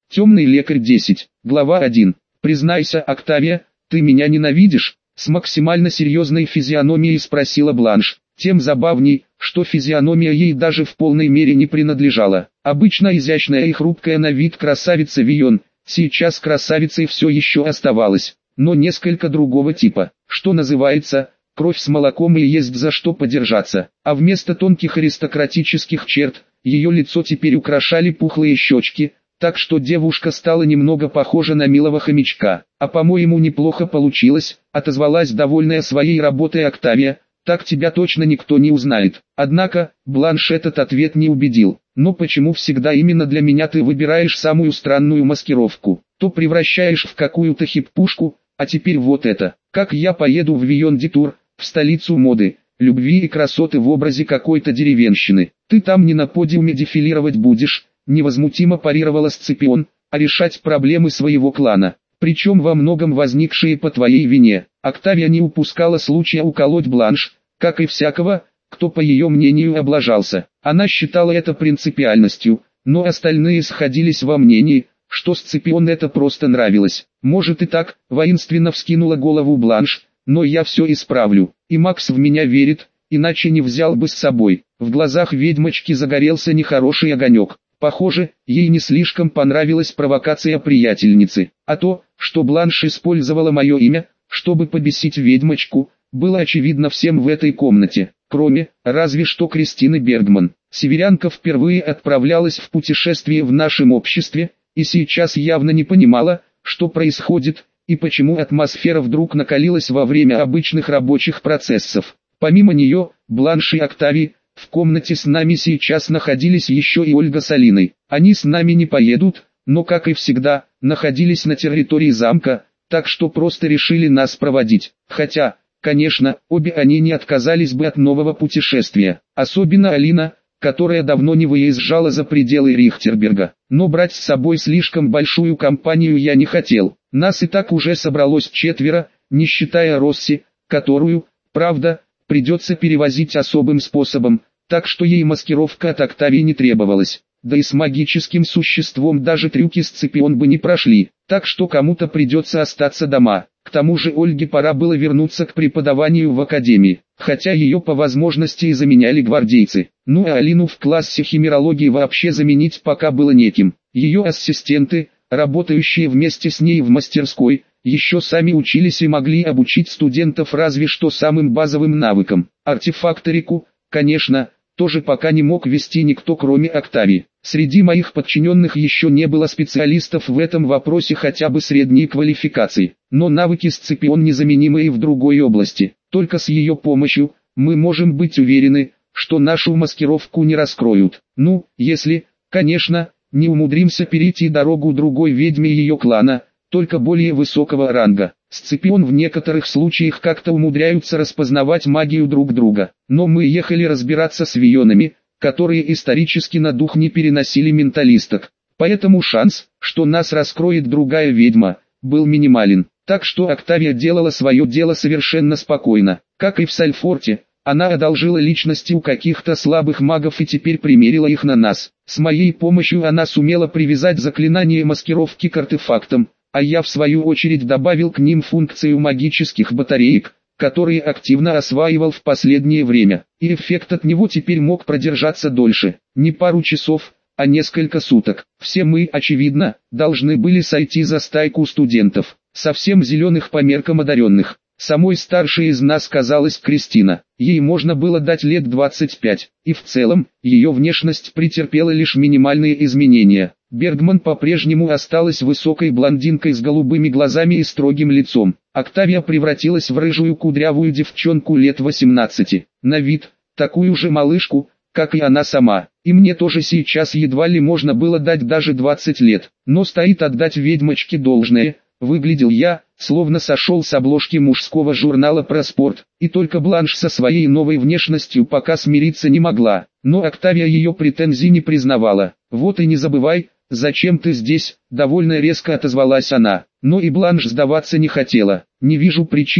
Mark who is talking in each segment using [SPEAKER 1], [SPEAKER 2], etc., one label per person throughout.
[SPEAKER 1] Темный лекарь 10. Глава 1. «Признайся, Октавия, ты меня ненавидишь?» С максимально серьезной физиономией спросила Бланш. Тем забавней, что физиономия ей даже в полной мере не принадлежала. Обычно изящная и хрупкая на вид красавица Вион, сейчас красавицей все еще оставалась, но несколько другого типа, что называется, кровь с молоком и есть за что подержаться. А вместо тонких аристократических черт, ее лицо теперь украшали пухлые щечки, так что девушка стала немного похожа на милого хомячка. «А по-моему неплохо получилось», — отозвалась довольная своей работой Октавия. «Так тебя точно никто не узнает». Однако, Бланш этот ответ не убедил. «Но почему всегда именно для меня ты выбираешь самую странную маскировку? То превращаешь в какую-то хип-пушку, а теперь вот это. Как я поеду в Вийон-Ди-Тур, в столицу моды, любви и красоты в образе какой-то деревенщины? Ты там не на подиуме дефилировать будешь», — невозмутимо парировала Сципион, «а решать проблемы своего клана. Причем во многом возникшие по твоей вине». Октавия не упускала случая уколоть Бланш, как и всякого, кто по ее мнению облажался. Она считала это принципиальностью, но остальные сходились во мнении, что Сципион это просто нравилось. «Может и так», — воинственно вскинула голову Бланш, «но я все исправлю, и Макс в меня верит, иначе не взял бы с собой». В глазах ведьмочки загорелся нехороший огонек. Похоже, ей не слишком понравилась провокация приятельницы, а то, что Бланш использовала мое имя, чтобы побесить ведьмочку, было очевидно всем в этой комнате, кроме, разве что Кристины Бергман. Северянка впервые отправлялась в путешествие в нашем обществе, и сейчас явно не понимала, что происходит, и почему атмосфера вдруг накалилась во время обычных рабочих процессов. Помимо нее, Бланш и Октавии, в комнате с нами сейчас находились еще и Ольга с Алиной. Они с нами не поедут, но, как и всегда, находились на территории замка, так что просто решили нас проводить. Хотя, конечно, обе они не отказались бы от нового путешествия. Особенно Алина, которая давно не выезжала за пределы Рихтерберга. Но брать с собой слишком большую компанию я не хотел. Нас и так уже собралось 4, не считая Росси, которую, правда, придется перевозить особым способом, так что ей маскировка от Октавии не требовалась. Да и с магическим существом даже трюки Сципион бы не прошли, так что кому-то придется остаться дома. К тому же Ольге пора было вернуться к преподаванию в академии, хотя ее по возможности и заменяли гвардейцы. Ну а Алину в классе химерологии вообще заменить пока было неким. Ее ассистенты, работающие вместе с ней в мастерской, еще сами учились и могли обучить студентов разве что самым базовым навыкам. Артефакторику, конечно, тоже пока не мог вести никто кроме Октавии. Среди моих подчиненных еще не было специалистов в этом вопросе хотя бы средней квалификации, но навыки Сципион незаменимы и в другой области. Только с ее помощью мы можем быть уверены, что нашу маскировку не раскроют. Ну, если, конечно, не умудримся перейти дорогу другой ведьме ее клана, только более высокого ранга. Сципион в некоторых случаях как-то умудряются распознавать магию друг друга. Но мы ехали разбираться с вионами, которые исторически на дух не переносили менталисток. Поэтому шанс, что нас раскроет другая ведьма, был минимален. Так что Октавия делала свое дело совершенно спокойно. Как и в Сальфорте, она одолжила личности у каких-то слабых магов и теперь примерила их на нас. С моей помощью она сумела привязать заклинание маскировки к артефактам, а я в свою очередь добавил к ним функцию магических батареек, которые активно осваивал в последнее время. И эффект от него теперь мог продержаться дольше, не пару часов, а несколько суток. Все мы, очевидно, должны были сойти за стайку студентов, совсем зеленых по меркам одаренных. Самой старшей из нас казалась Кристина, ей можно было дать лет 25, и в целом, ее внешность претерпела лишь минимальные изменения. Бергман по-прежнему осталась высокой блондинкой с голубыми глазами и строгим лицом. Октавия превратилась в рыжую кудрявую девчонку лет 18, на вид, такую же малышку, как и она сама. И мне тоже сейчас едва ли можно было дать даже 20 лет, но стоит отдать ведьмочке должное. Выглядел я, словно сошел с обложки мужского журнала про спорт, и только Бланш со своей новой внешностью пока смириться не могла, но Октавия ее претензий не признавала. «Вот и не забывай, зачем ты здесь?» – довольно резко отозвалась она, но и Бланш сдаваться не хотела. «Не вижу причин,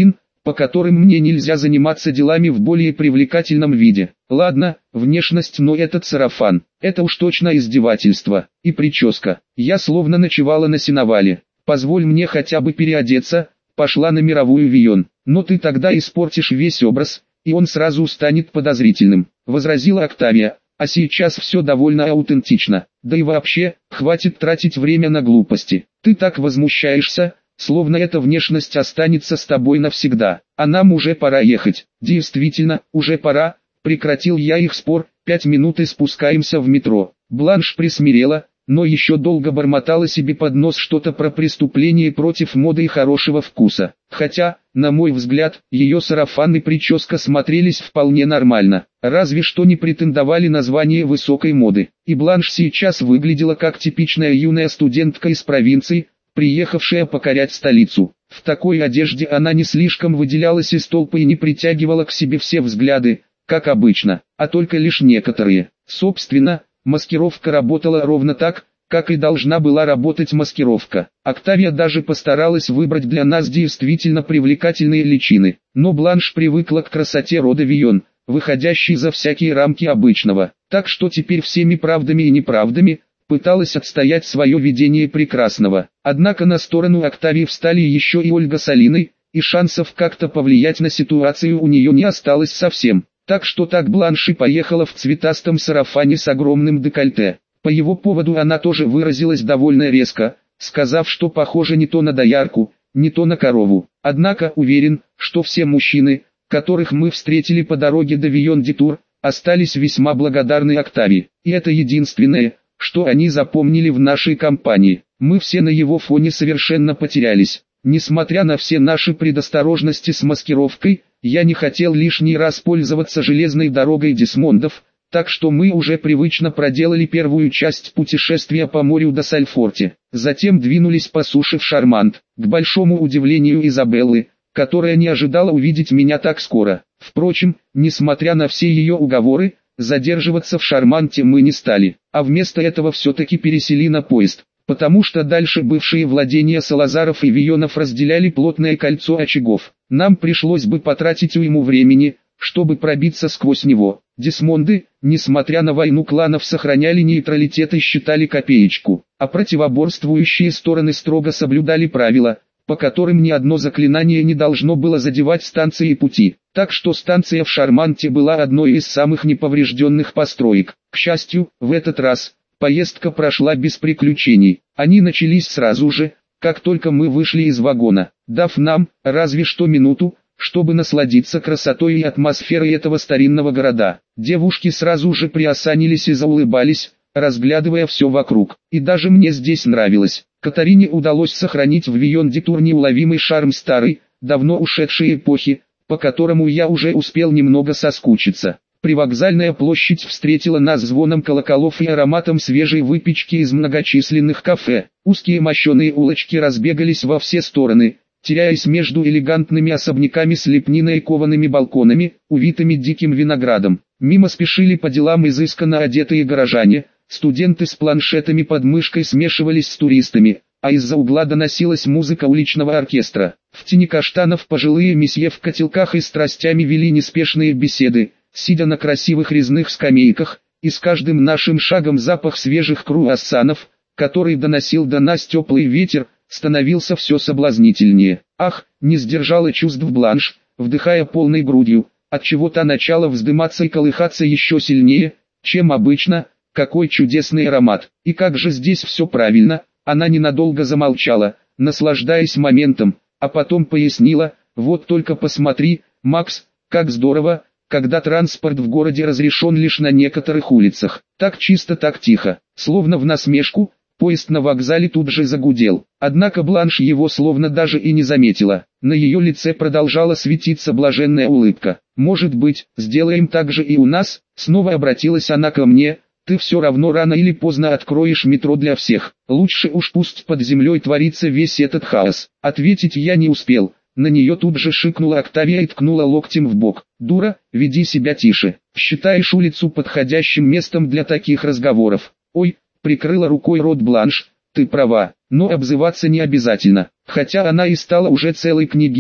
[SPEAKER 1] по которым мне нельзя заниматься делами в более привлекательном виде. Ладно, внешность, но этот сарафан, это уж точно издевательство. И прическа, я словно ночевала на сеновале. Позволь мне хотя бы переодеться, пошла на мировую Вион. Но ты тогда испортишь весь образ, и он сразу станет подозрительным, возразила Октавия. А сейчас все довольно аутентично. Да и вообще, хватит тратить время на глупости. Ты так возмущаешься, словно эта внешность останется с тобой навсегда. А нам уже пора ехать. Действительно, уже пора. Прекратил я их спор. 5 минут и спускаемся в метро. Бланш присмирела, но еще долго бормотала себе под нос что-то про преступление против моды и хорошего вкуса. Хотя, на мой взгляд, ее сарафан и прическа смотрелись вполне нормально, разве что не претендовали на звание высокой моды. И Бланш сейчас выглядела как типичная юная студентка из провинции, приехавшая покорять столицу. В такой одежде она не слишком выделялась из толпы и не притягивала к себе все взгляды, как обычно, а только лишь некоторые. Собственно, маскировка работала ровно так, как и должна была работать маскировка. Октавия даже постаралась выбрать для нас действительно привлекательные личины. Но Бланш привыкла к красоте рода Вион, выходящей за всякие рамки обычного. Так что теперь всеми правдами и неправдами пыталась отстоять свое видение прекрасного. Однако на сторону Октавии встали еще и Ольга с Алиной, и шансов как-то повлиять на ситуацию у нее не осталось совсем. Так что так Бланш и поехала в цветастом сарафане с огромным декольте. По его поводу она тоже выразилась довольно резко, сказав, что похоже не то на доярку, не то на корову. Однако уверен, что все мужчины, которых мы встретили по дороге до Вион-де-Тур, остались весьма благодарны Октавии. И это единственное, что они запомнили в нашей компании. Мы все на его фоне совершенно потерялись. Несмотря на все наши предосторожности с маскировкой, я не хотел лишний раз пользоваться железной дорогой Десмондов, так что мы уже привычно проделали первую часть путешествия по морю до Сальфорте. Затем двинулись по суше в Шармант, к большому удивлению Изабеллы, которая не ожидала увидеть меня так скоро. Впрочем, несмотря на все ее уговоры, задерживаться в Шарманте мы не стали, а вместо этого все-таки пересели на поезд, потому что дальше бывшие владения Салазаров и Вионов разделяли плотное кольцо очагов. Нам пришлось бы потратить уйму времени, чтобы пробиться сквозь него. Десмонды, несмотря на войну кланов, сохраняли нейтралитет и считали копеечку, а противоборствующие стороны строго соблюдали правила, по которым ни одно заклинание не должно было задевать станции и пути. Так что станция в Шарманте была одной из самых неповрежденных построек. К счастью, в этот раз поездка прошла без приключений. Они начались сразу же, как только мы вышли из вагона, дав нам, разве что минуту, чтобы насладиться красотой и атмосферой этого старинного города. Девушки сразу же приосанились и заулыбались, разглядывая все вокруг. И даже мне здесь нравилось. Катарине удалось сохранить в Вион-де-Тур неуловимый шарм старой, давно ушедшей эпохи, по которому я уже успел немного соскучиться. Привокзальная площадь встретила нас звоном колоколов и ароматом свежей выпечки из многочисленных кафе. Узкие мощеные улочки разбегались во все стороны, теряясь между элегантными особняками с лепниной и коваными балконами, увитыми диким виноградом. Мимо спешили по делам изысканно одетые горожане, студенты с планшетами под мышкой смешивались с туристами, а из-за угла доносилась музыка уличного оркестра. В тени каштанов пожилые месье в котелках и страстями вели неспешные беседы, сидя на красивых резных скамейках, и с каждым нашим шагом запах свежих круассанов, который доносил до нас теплый ветер, становился все соблазнительнее. Ах, не сдержала чувств Бланш, вдыхая полной грудью, отчего та начала вздыматься и колыхаться еще сильнее, чем обычно. Какой чудесный аромат, и как же здесь все правильно. Она ненадолго замолчала, наслаждаясь моментом, а потом пояснила: вот только посмотри, Макс, как здорово, когда транспорт в городе разрешен лишь на некоторых улицах. Так чисто, так тихо, словно в насмешку. Поезд на вокзале тут же загудел, однако Бланш его словно даже и не заметила. На ее лице продолжала светиться блаженная улыбка. «Может быть, сделаем так же и у нас?» Снова обратилась она ко мне. «Ты все равно рано или поздно откроешь метро для всех. Лучше уж пусть под землей творится весь этот хаос». Ответить я не успел. На нее тут же шикнула Октавия и ткнула локтем в бок. «Дура, веди себя тише. Считаешь улицу подходящим местом для таких разговоров?» «Ой», прикрыла рукой рот Бланш, «ты права, но обзываться не обязательно». Хотя она и стала уже целой княгиней,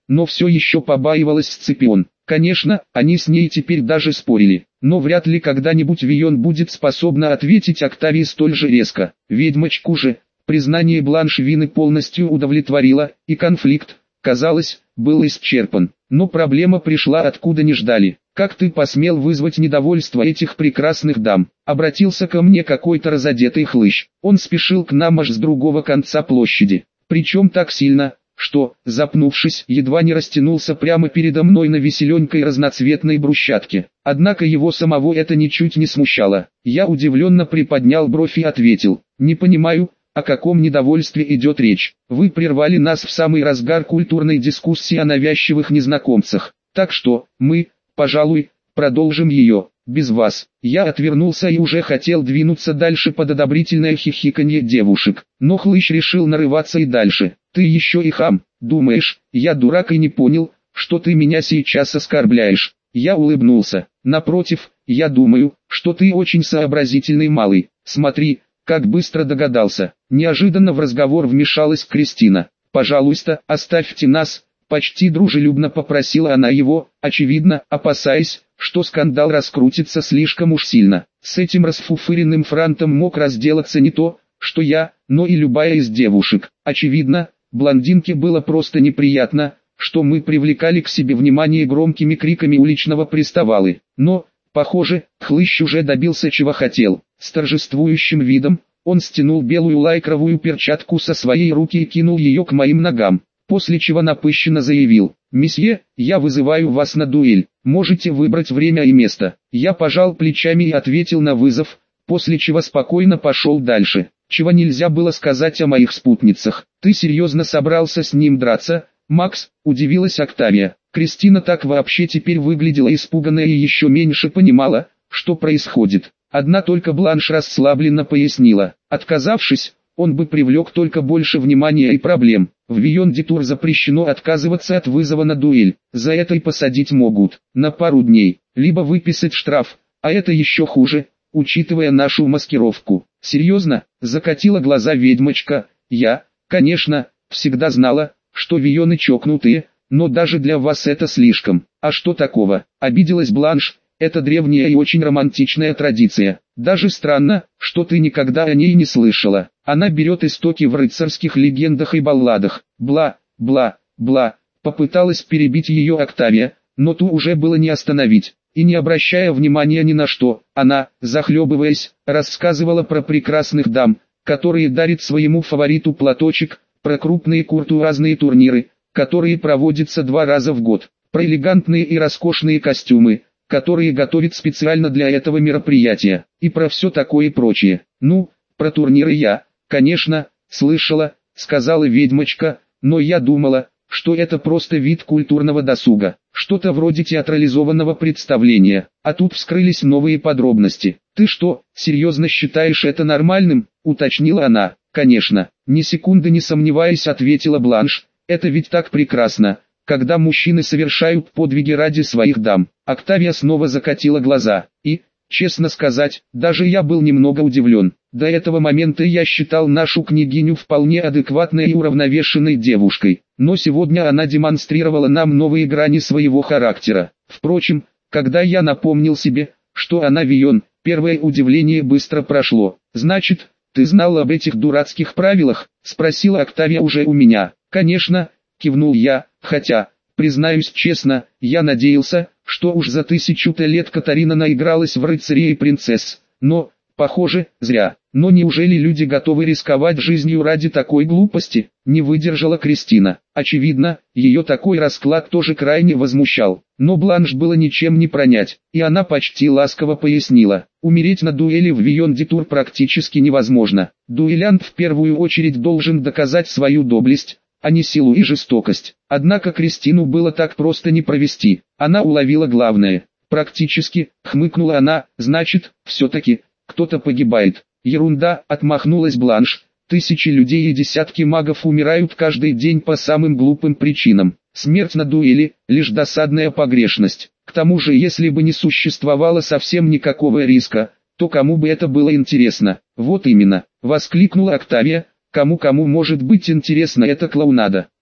[SPEAKER 1] но все еще побаивалась Сципион. Конечно, они с ней теперь даже спорили, но вряд ли когда-нибудь Вийон будет способна ответить Октавии столь же резко. Ведьмочку же, признание Бланш вины полностью удовлетворило, и конфликт, казалось, был исчерпан. Но проблема пришла откуда не ждали. «Как ты посмел вызвать недовольство этих прекрасных дам?» Обратился ко мне какой-то разодетый хлыщ. Он спешил к нам аж с другого конца площади. Причем так сильно, что, запнувшись, едва не растянулся прямо передо мной на веселенькой разноцветной брусчатке. Однако его самого это ничуть не смущало. Я удивленно приподнял бровь и ответил: «Не понимаю, о каком недовольстве идет речь. Вы прервали нас в самый разгар культурной дискуссии о навязчивых незнакомцах. Так что, мы, пожалуй, продолжим ее, без вас». Я отвернулся и уже хотел двинуться дальше под одобрительное хихиканье девушек. Но хлыщ решил нарываться и дальше. «Ты еще и хам, думаешь, я дурак и не понял, что ты меня сейчас оскорбляешь?» Я улыбнулся. «Напротив, я думаю, что ты очень сообразительный малый. Смотри, как быстро догадался». Неожиданно в разговор вмешалась Кристина. «Пожалуйста, оставьте нас», — почти дружелюбно попросила она его, очевидно, опасаясь, что скандал раскрутится слишком уж сильно. С этим расфуфыренным франтом мог разделаться не то, что я, но и любая из девушек. Очевидно, блондинке было просто неприятно, что мы привлекали к себе внимание громкими криками уличного приставалы. Но, похоже, хлыщ уже добился чего хотел. С торжествующим видом, он стянул белую лайкровую перчатку со своей руки и кинул ее к моим ногам, после чего напыщенно заявил: «Месье, я вызываю вас на дуэль, можете выбрать время и место». Я пожал плечами и ответил на вызов, после чего спокойно пошел дальше. Чего нельзя было сказать о моих спутницах. «Ты серьезно собрался с ним драться, Макс?» – удивилась Октавия. Кристина так вообще теперь выглядела испуганной и еще меньше понимала, что происходит. Одна только Бланш расслабленно пояснила: отказавшись, он бы привлек только больше внимания и проблем. В Вийон-Ди-Тур запрещено отказываться от вызова на дуэль, за это и посадить могут на пару дней, либо выписать штраф, а это еще хуже, учитывая нашу маскировку. «Серьезно?» – закатила глаза ведьмочка. «Я, конечно, всегда знала, что Вийоны чокнутые, но даже для вас это слишком». «А что такого?» – обиделась Бланш. «Это древняя и очень романтичная традиция. Даже странно, что ты никогда о ней не слышала. Она берет истоки в рыцарских легендах и балладах». «Бла, бла, бла», попыталась перебить ее Октавия, но ту уже было не остановить. И не обращая внимания ни на что, она, захлебываясь, рассказывала про прекрасных дам, которые дарят своему фавориту платочек, про крупные куртуазные турниры, которые проводятся 2 раза в год, про элегантные и роскошные костюмы, которые готовят специально для этого мероприятия, и про все такое прочее. «Ну, про турниры я, конечно, слышала», — сказала ведьмочка, «но я думала, что это просто вид культурного досуга, что-то вроде театрализованного представления». А тут вскрылись новые подробности. «Ты что, серьезно считаешь это нормальным?» — уточнила она. «Конечно, ни секунды не сомневаясь», — ответила Бланш. «Это ведь так прекрасно, когда мужчины совершают подвиги ради своих дам». Октавия снова закатила глаза. И, честно сказать, даже я был немного удивлен. До этого момента я считал нашу княгиню вполне адекватной и уравновешенной девушкой, но сегодня она демонстрировала нам новые грани своего характера. Впрочем, когда я напомнил себе, что она Вийон, первое удивление быстро прошло. «Значит, ты знал об этих дурацких правилах?» — спросила Октавия уже у меня. «Конечно», — кивнул я, хотя, признаюсь честно, я надеялся, что уж за 1000-то лет Катарина наигралась в рыцарей и принцесс, но, похоже, зря. «Но неужели люди готовы рисковать жизнью ради такой глупости?» — не выдержала Кристина. Очевидно, ее такой расклад тоже крайне возмущал. Но Бланш было ничем не пронять, и она почти ласково пояснила: умереть на дуэли в Вийон-Ди-Тур практически невозможно. Дуэлянт в первую очередь должен доказать свою доблесть, а не силу и жестокость. Однако Кристину было так просто не провести. Она уловила главное. «Практически», — хмыкнула она, — «значит, все-таки, кто-то погибает». «Ерунда», — отмахнулась Бланш. «Тысячи людей и десятки магов умирают каждый день по самым глупым причинам. Смерть на дуэли — лишь досадная погрешность. К тому же, если бы не существовало совсем никакого риска, то кому бы это было интересно?» «Вот именно», — воскликнула Октавия. «Кому может быть интересна эта клоунада?»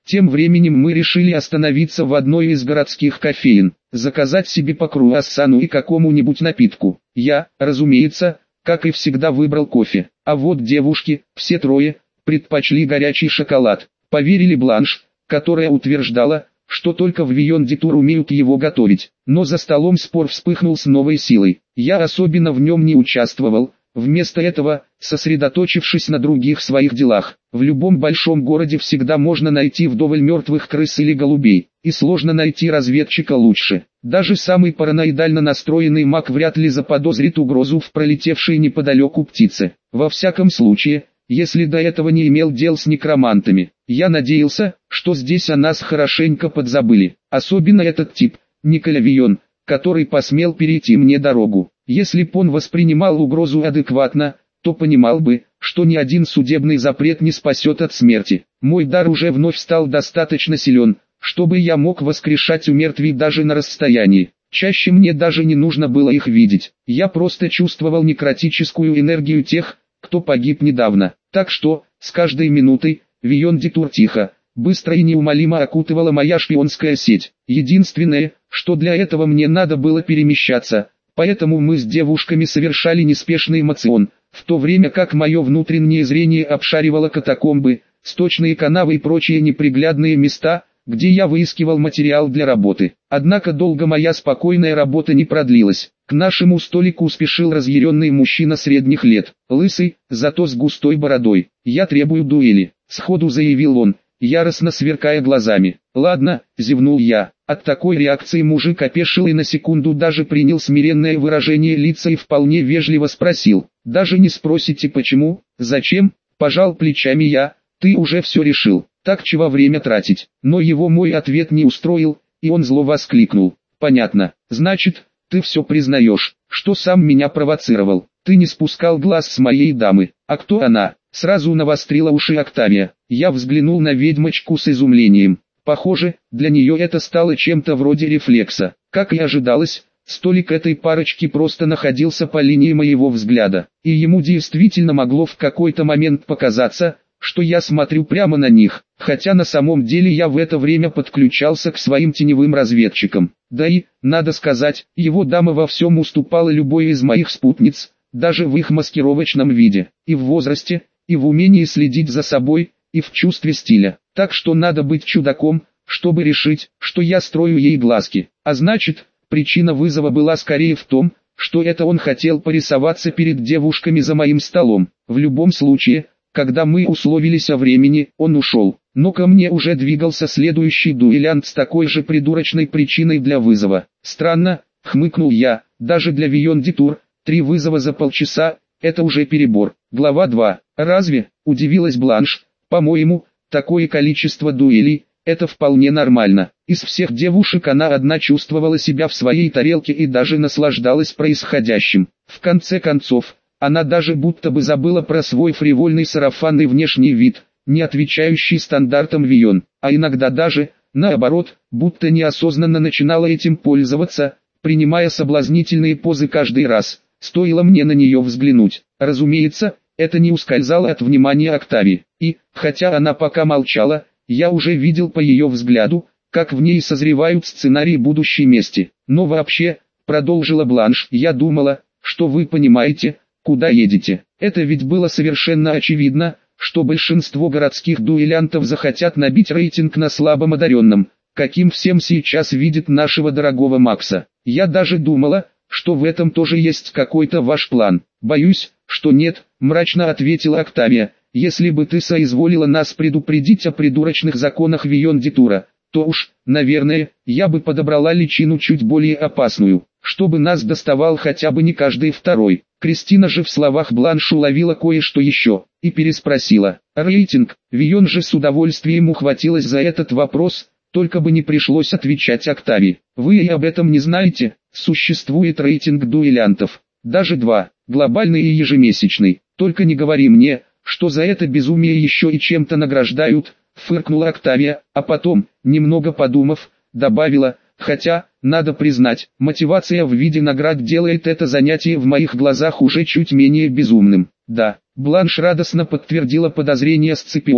[SPEAKER 1] Тем временем мы решили остановиться в одной из городских кофеен, заказать себе по круассану и какому-нибудь напитку. Я, разумеется, как и всегда выбрал кофе, а вот девушки, все трое, предпочли горячий шоколад. Поверили Бланш, которая утверждала, что только в Вийон де Тур умеют его готовить. Но за столом спор вспыхнул с новой силой. Я особенно в нем не участвовал, вместо этого, сосредоточившись на других своих делах. В любом большом городе всегда можно найти вдоволь мертвых крыс или голубей, и сложно найти разведчика лучше. Даже самый параноидально настроенный маг вряд ли заподозрит угрозу в пролетевшей неподалеку птице. Во всяком случае, если до этого не имел дел с некромантами. Я надеялся, что здесь о нас хорошенько подзабыли. Особенно этот тип, Николя Вийон, который посмел перейти мне дорогу. Если б он воспринимал угрозу адекватно, то понимал бы, что ни один судебный запрет не спасет от смерти. Мой дар уже вновь стал достаточно силен, чтобы я мог воскрешать у мертвей даже на расстоянии. Чаще мне даже не нужно было их видеть. Я просто чувствовал некротическую энергию тех, кто погиб недавно. Так что, с каждой минутой, Вийон де Тур тихо, быстро и неумолимо окутывала моя шпионская сеть. Единственное, что для этого мне надо было перемещаться, поэтому мы с девушками совершали неспешный эмоцион, в то время как мое внутреннее зрение обшаривало катакомбы, сточные канавы и прочие неприглядные места, где я выискивал материал для работы. Однако долго моя спокойная работа не продлилась. К нашему столику спешил разъяренный мужчина средних лет, лысый, зато с густой бородой. «Я требую дуэли», — сходу заявил он, яростно сверкая глазами. «Ладно», — зевнул я. От такой реакции мужик опешил и на секунду даже принял смиренное выражение лица и вполне вежливо спросил. «Даже не спросите почему, зачем?» — пожал плечами я. «Ты уже все решил, так чего время тратить?» Но его мой ответ не устроил, и он зло воскликнул. «Понятно, значит, ты все признаешь, что сам меня провоцировал. Ты не спускал глаз с моей дамы. А кто она?» Сразу навострила уши Октавия. Я взглянул на ведьмочку с изумлением. Похоже, для нее это стало чем-то вроде рефлекса. Как и ожидалось, столик этой парочки просто находился по линии моего взгляда. И ему действительно могло в какой-то момент показаться, что я смотрю прямо на них, хотя на самом деле я в это время подключался к своим теневым разведчикам. Да и, надо сказать, его дама во всем уступала любой из моих спутниц, даже в их маскировочном виде, и в возрасте, и в умении следить за собой, и в чувстве стиля. Так что надо быть чудаком, чтобы решить, что я строю ей глазки. А значит, причина вызова была скорее в том, что это он хотел порисоваться перед девушками за моим столом. В любом случае, когда мы условились о времени, он ушел. Но ко мне уже двигался следующий дуэлянт с такой же придурочной причиной для вызова. Странно, хмыкнул я, даже для Вийон де Тур, 3 вызова за полчаса, это уже перебор. Глава 2. Разве, удивилась Бланш, по-моему, такое количество дуэлей, это вполне нормально. Из всех девушек она одна чувствовала себя в своей тарелке и даже наслаждалась происходящим. В конце концов, она даже будто бы забыла про свой фривольный сарафанный внешний вид, не отвечающий стандартам Вийон, а иногда даже, наоборот, будто неосознанно начинала этим пользоваться, принимая соблазнительные позы каждый раз, стоило мне на нее взглянуть. Разумеется, это не ускользало от внимания Октавии, и, хотя она пока молчала, я уже видел по ее взгляду, как в ней созревают сценарии будущей мести. Но вообще, продолжила Бланш, я думала, что вы понимаете, куда едете. Это ведь было совершенно очевидно, что большинство городских дуэлянтов захотят набить рейтинг на слабом одаренном, каким всем сейчас видит нашего дорогого Макса. Я даже думала, что в этом тоже есть какой-то ваш план. Боюсь, что нет, мрачно ответила Октавия. Если бы ты соизволила нас предупредить о придурочных законах Вийон де Тура, то уж, наверное, я бы подобрала личину чуть более опасную, чтобы нас доставал хотя бы не каждый второй. Кристина же в словах Бланш уловила кое-что еще, и переспросила. Рейтинг, Вийон же с удовольствием ухватилась за этот вопрос, только бы не пришлось отвечать Октавии. Вы и об этом не знаете, существует рейтинг дуэлянтов, даже 2, глобальный и ежемесячный. Только не говори мне, что за это безумие еще и чем-то награждают, фыркнула Октавия, а потом, немного подумав, добавила, хотя, надо признать, мотивация в виде наград делает это занятие в моих глазах уже чуть менее безумным. Да, Бланш радостно подтвердила подозрение Сципион,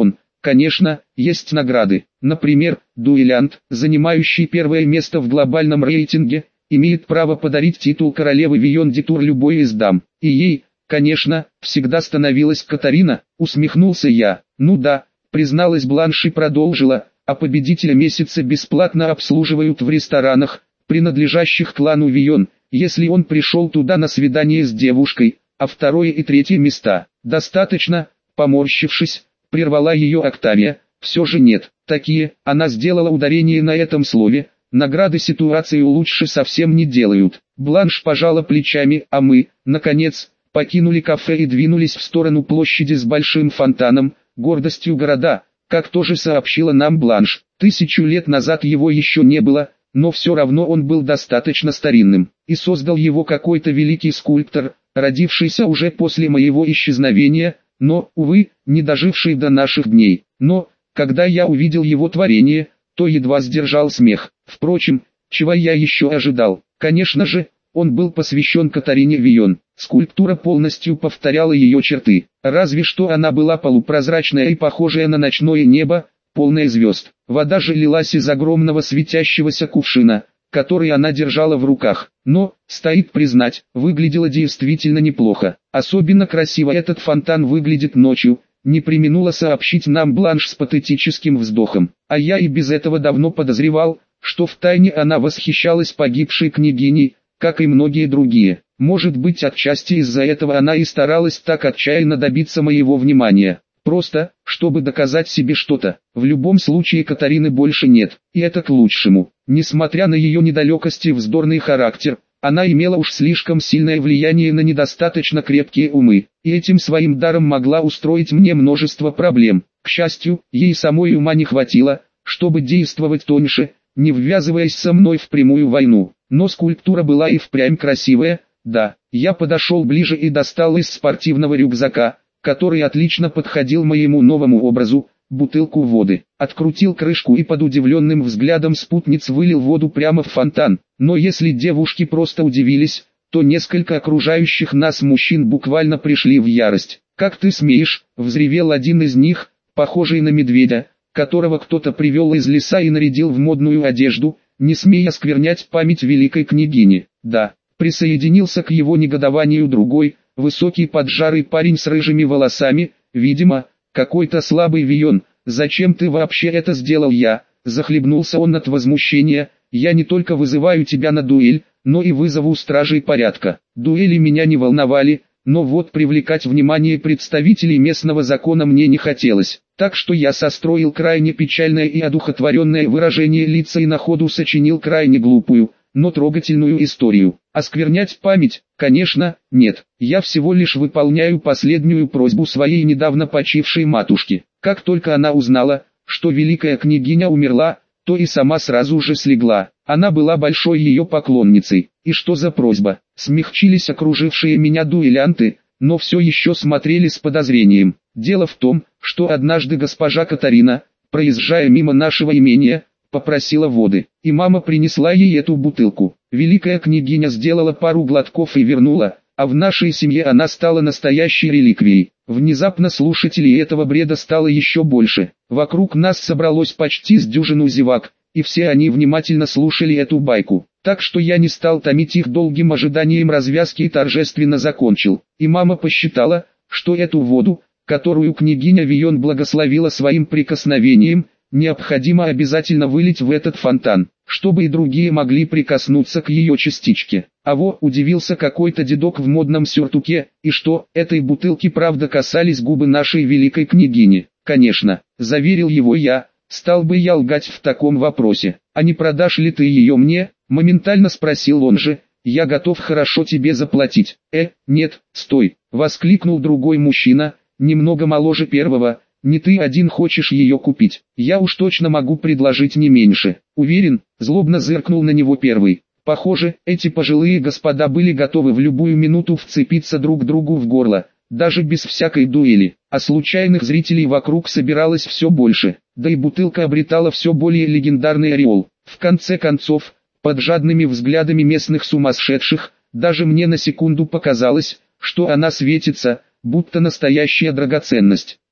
[SPEAKER 1] Конечно, есть награды. Например, дуэлянт, занимающий первое место в глобальном рейтинге, имеет право подарить титул королевы Вийон де Тур любой из дам. И ей, конечно, всегда становилась Катарина, усмехнулся я. Ну да, призналась Бланш и продолжила, а победителя месяца бесплатно обслуживают в ресторанах, принадлежащих клану Вийон, если он пришел туда на свидание с девушкой, а второе и третье места. Достаточно, поморщившись, прервала ее Октавия, все же нет, такие, она сделала ударение на этом слове, награды ситуацию лучше совсем не делают. Бланш пожала плечами, а мы, наконец, покинули кафе и двинулись в сторону площади с большим фонтаном, гордостью города, как тоже сообщила нам Бланш. 1000 лет назад его еще не было, но все равно он был достаточно старинным, и создал его какой-то великий скульптор, родившийся уже после моего исчезновения, но, увы, не доживший до наших дней. Но, когда я увидел его творение, то едва сдержал смех. Впрочем, чего я еще ожидал? Конечно же, он был посвящен Катарине Вийон. Скульптура полностью повторяла ее черты, разве что она была полупрозрачная и похожая на ночное небо, полное звезд. Вода же лилась из огромного светящегося кувшина, который она держала в руках. Но, стоит признать, выглядело действительно неплохо. Особенно красиво этот фонтан выглядит ночью, не преминула сообщить нам Бланш с патетическим вздохом. А я и без этого давно подозревал, что втайне она восхищалась погибшей княгиней, как и многие другие. Может быть, отчасти из-за этого она и старалась так отчаянно добиться моего внимания. Просто, чтобы доказать себе что-то. В любом случае Катарины больше нет, и это к лучшему. Несмотря на ее недалекость и вздорный характер, она имела уж слишком сильное влияние на недостаточно крепкие умы, и этим своим даром могла устроить мне множество проблем. К счастью, ей самой ума не хватило, чтобы действовать тоньше, не ввязываясь со мной в прямую войну. Но скульптура была и впрямь красивая, да. Я подошел ближе и достал из спортивного рюкзака, который отлично подходил моему новому образу, бутылку воды. Открутил крышку и под удивленным взглядом спутниц вылил воду прямо в фонтан. Но если девушки просто удивились, то несколько окружающих нас мужчин буквально пришли в ярость. «Как ты смеешь?» – взревел один из них, похожий на медведя, которого кто-то привел из леса и нарядил в модную одежду, не смея осквернять память великой княгини. Да, присоединился к его негодованию другой, высокий поджарый парень с рыжими волосами, видимо, какой-то слабый Вийон. «Зачем ты вообще это сделал?» Захлебнулся он от возмущения. «Я не только вызываю тебя на дуэль, но и вызову стражей порядка». Дуэли меня не волновали, но вот привлекать внимание представителей местного закона мне не хотелось. Так что я состроил крайне печальное и одухотворенное выражение лица и на ходу сочинил крайне глупую, но трогательную историю. Осквернять память, конечно, нет. Я всего лишь выполняю последнюю просьбу своей недавно почившей матушки. Как только она узнала, что великая княгиня умерла, то и сама сразу же слегла. Она была большой ее поклонницей. И что за просьба? Смягчились окружившие меня дуэлянты, но все еще смотрели с подозрением. Дело в том, что однажды госпожа Катарина, проезжая мимо нашего имения, попросила воды, и мама принесла ей эту бутылку. Великая княгиня сделала пару глотков и вернула, а в нашей семье она стала настоящей реликвией. Внезапно слушателей этого бреда стало еще больше. Вокруг нас собралось почти с дюжину зевак, и все они внимательно слушали эту байку. Так что я не стал томить их долгим ожиданием развязки и торжественно закончил. И мама посчитала, что эту воду, которую княгиня Вийон благословила своим прикосновением, необходимо обязательно вылить в этот фонтан, чтобы и другие могли прикоснуться к ее частичке. Удивился какой-то дедок в модном сюртуке, и что, этой бутылки правда касались губы нашей великой княгини. Конечно, заверил его я, стал бы я лгать в таком вопросе. А не продашь ли ты ее мне? Моментально спросил он же. Я готов хорошо тебе заплатить. Нет, стой, воскликнул другой мужчина, немного моложе первого. Не ты один хочешь ее купить, я уж точно могу предложить не меньше. Уверен, злобно зыркнул на него первый. Похоже, эти пожилые господа были готовы в любую минуту вцепиться друг другу в горло, даже без всякой дуэли. А случайных зрителей вокруг собиралось все больше, да и бутылка обретала все более легендарный ореол. В конце концов, под жадными взглядами местных сумасшедших, даже мне на секунду показалось, что она светится, будто настоящая драгоценность.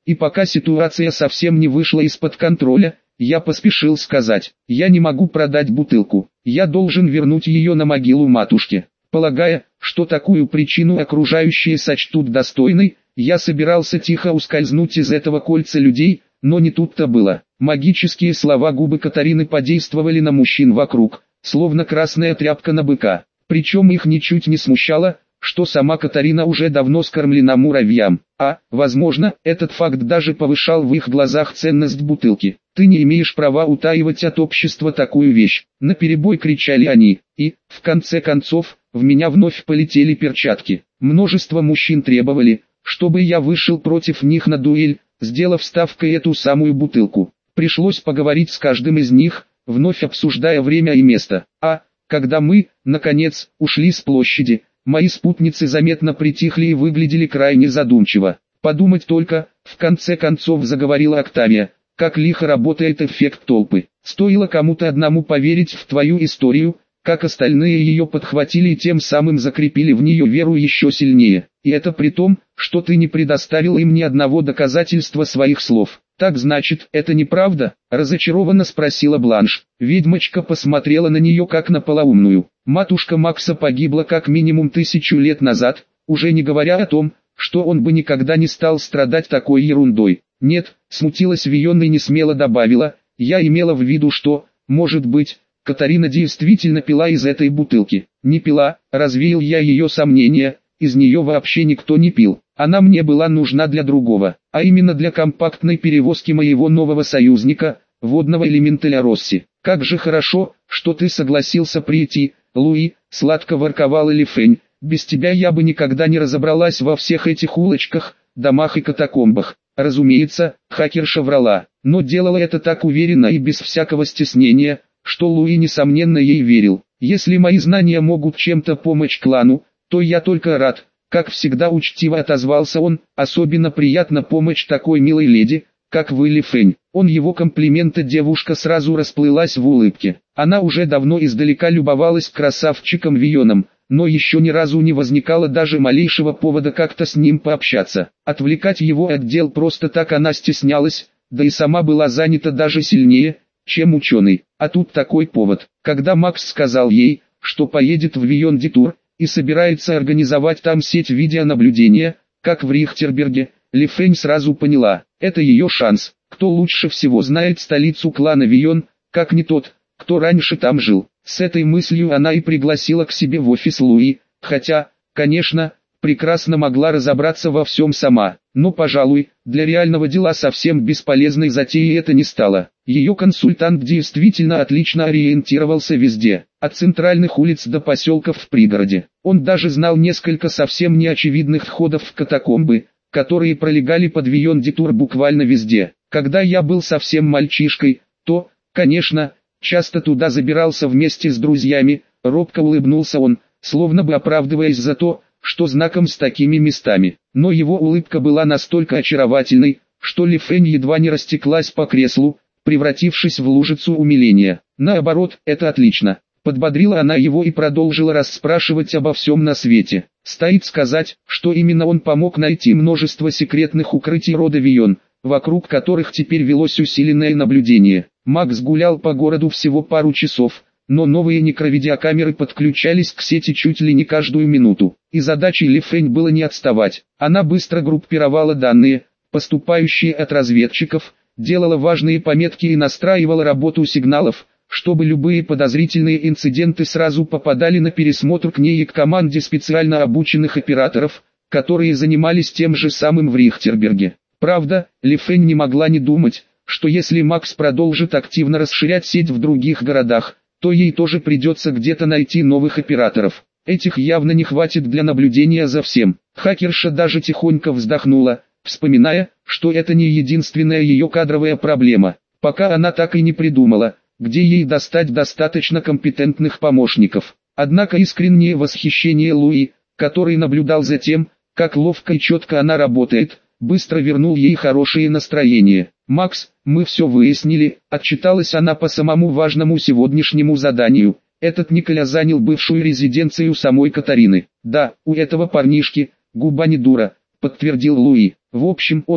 [SPEAKER 1] И пока ситуация совсем не вышла из-под контроля, я поспешил сказать: я не могу продать бутылку, я должен вернуть ее на могилу матушки. Полагая, что такую причину окружающие сочтут достойной, я собирался тихо ускользнуть из этого кольца людей, но не тут-то было. Магические слова губы Катарины подействовали на мужчин вокруг, словно красная тряпка на быка. Причем их ничуть не смущало, что сама Катарина уже давно скормлена муравьям, возможно, этот факт даже повышал в их глазах ценность бутылки. «Ты не имеешь права утаивать от общества такую вещь», — наперебой кричали они, и, в конце концов, в меня вновь полетели перчатки. Множество мужчин требовали, чтобы я вышел против них на дуэль, сделав ставкой эту самую бутылку. Пришлось поговорить с каждым из них, вновь обсуждая время и место. Когда мы, наконец, ушли с площади, мои спутницы заметно притихли и выглядели крайне задумчиво. «Подумать только», — в конце концов заговорила Октавия, — «как лихо работает эффект толпы. Стоило кому-то одному поверить в твою историю, как остальные ее подхватили и тем самым закрепили в нее веру еще сильнее. И это при том, что ты не предоставил им ни одного доказательства своих слов». «Так значит, это неправда?» – разочарованно спросила Бланш. Ведьмочка посмотрела на нее как на полоумную. «Матушка Макса погибла как минимум 1000 лет назад, уже не говоря о том, что он бы никогда не стал страдать такой ерундой». «Нет», – смутилась Вион и несмело добавила, – «я имела в виду, что, может быть, Катарина действительно пила из этой бутылки». «Не пила», – развеял я ее сомнения, – «из нее вообще никто не пил. Она мне была нужна для другого, а именно для компактной перевозки моего нового союзника, водного элементаля Росси. Как же хорошо, что ты согласился прийти, Луи», — сладко ворковала Лифень. «Без тебя я бы никогда не разобралась во всех этих улочках, домах и катакомбах». Разумеется, хакерша врала, но делала это так уверенно и без всякого стеснения, что Луи несомненно ей верил. «Если мои знания могут чем-то помочь клану, то я только рад». Как всегда учтиво отозвался он, особенно приятно помочь такой милой леди, как вы, Лифень. Он его комплимента девушка сразу расплылась в улыбке. Она уже давно издалека любовалась красавчиком Вионом, но еще ни разу не возникало даже малейшего повода как-то с ним пообщаться. Отвлекать его от дел просто так она стеснялась, да и сама была занята даже сильнее, чем ученый. А тут такой повод. Когда Макс сказал ей, что поедет в Вион-Детур, и собирается организовать там сеть видеонаблюдения, как в Рихтерберге, Лифень сразу поняла, это ее шанс. Кто лучше всего знает столицу клана Вион, как не тот, кто раньше там жил. С этой мыслью она и пригласила к себе в офис Луи, хотя, конечно, прекрасно могла разобраться во всем сама, но, пожалуй, для реального дела совсем бесполезной затеей это не стало. Ее консультант действительно отлично ориентировался везде, от центральных улиц до поселков в пригороде. Он даже знал несколько совсем неочевидных входов в катакомбы, которые пролегали под Вион-Детур буквально везде. Когда я был совсем мальчишкой, то, конечно, часто туда забирался вместе с друзьями, робко улыбнулся он, словно бы оправдываясь за то, что знаком с такими местами. Но его улыбка была настолько очаровательной, что Лифень едва не растеклась по креслу, превратившись в лужицу умиления. «Наоборот, это отлично», — подбодрила она его и продолжила расспрашивать обо всем на свете. Стоит сказать, что именно он помог найти множество секретных укрытий рода Вион, вокруг которых теперь велось усиленное наблюдение. Макс гулял по городу всего пару часов, но новые микровидеокамеры подключались к сети чуть ли не каждую минуту. И задачей Лифень было не отставать. Она быстро группировала данные, поступающие от разведчиков, делала важные пометки и настраивала работу сигналов, чтобы любые подозрительные инциденты сразу попадали на пересмотр к ней и к команде специально обученных операторов, которые занимались тем же самым в Рихтерберге. Правда, Лифень не могла не думать, что если Макс продолжит активно расширять сеть в других городах, то ей тоже придется где-то найти новых операторов. Этих явно не хватит для наблюдения за всем. Хакерша даже тихонько вздохнула, вспоминая, что это не единственная ее кадровая проблема, пока она так и не придумала, где ей достать достаточно компетентных помощников. Однако искреннее восхищение Луи, который наблюдал за тем, как ловко и четко она работает, быстро вернул ей хорошее настроение. «Макс, мы все выяснили», — отчиталась она по самому важному сегодняшнему заданию. Этот Николя занял бывшую резиденцию самой Катарины. «Да, у этого парнишки, губа не дура», — подтвердил Луи. «В общем, он,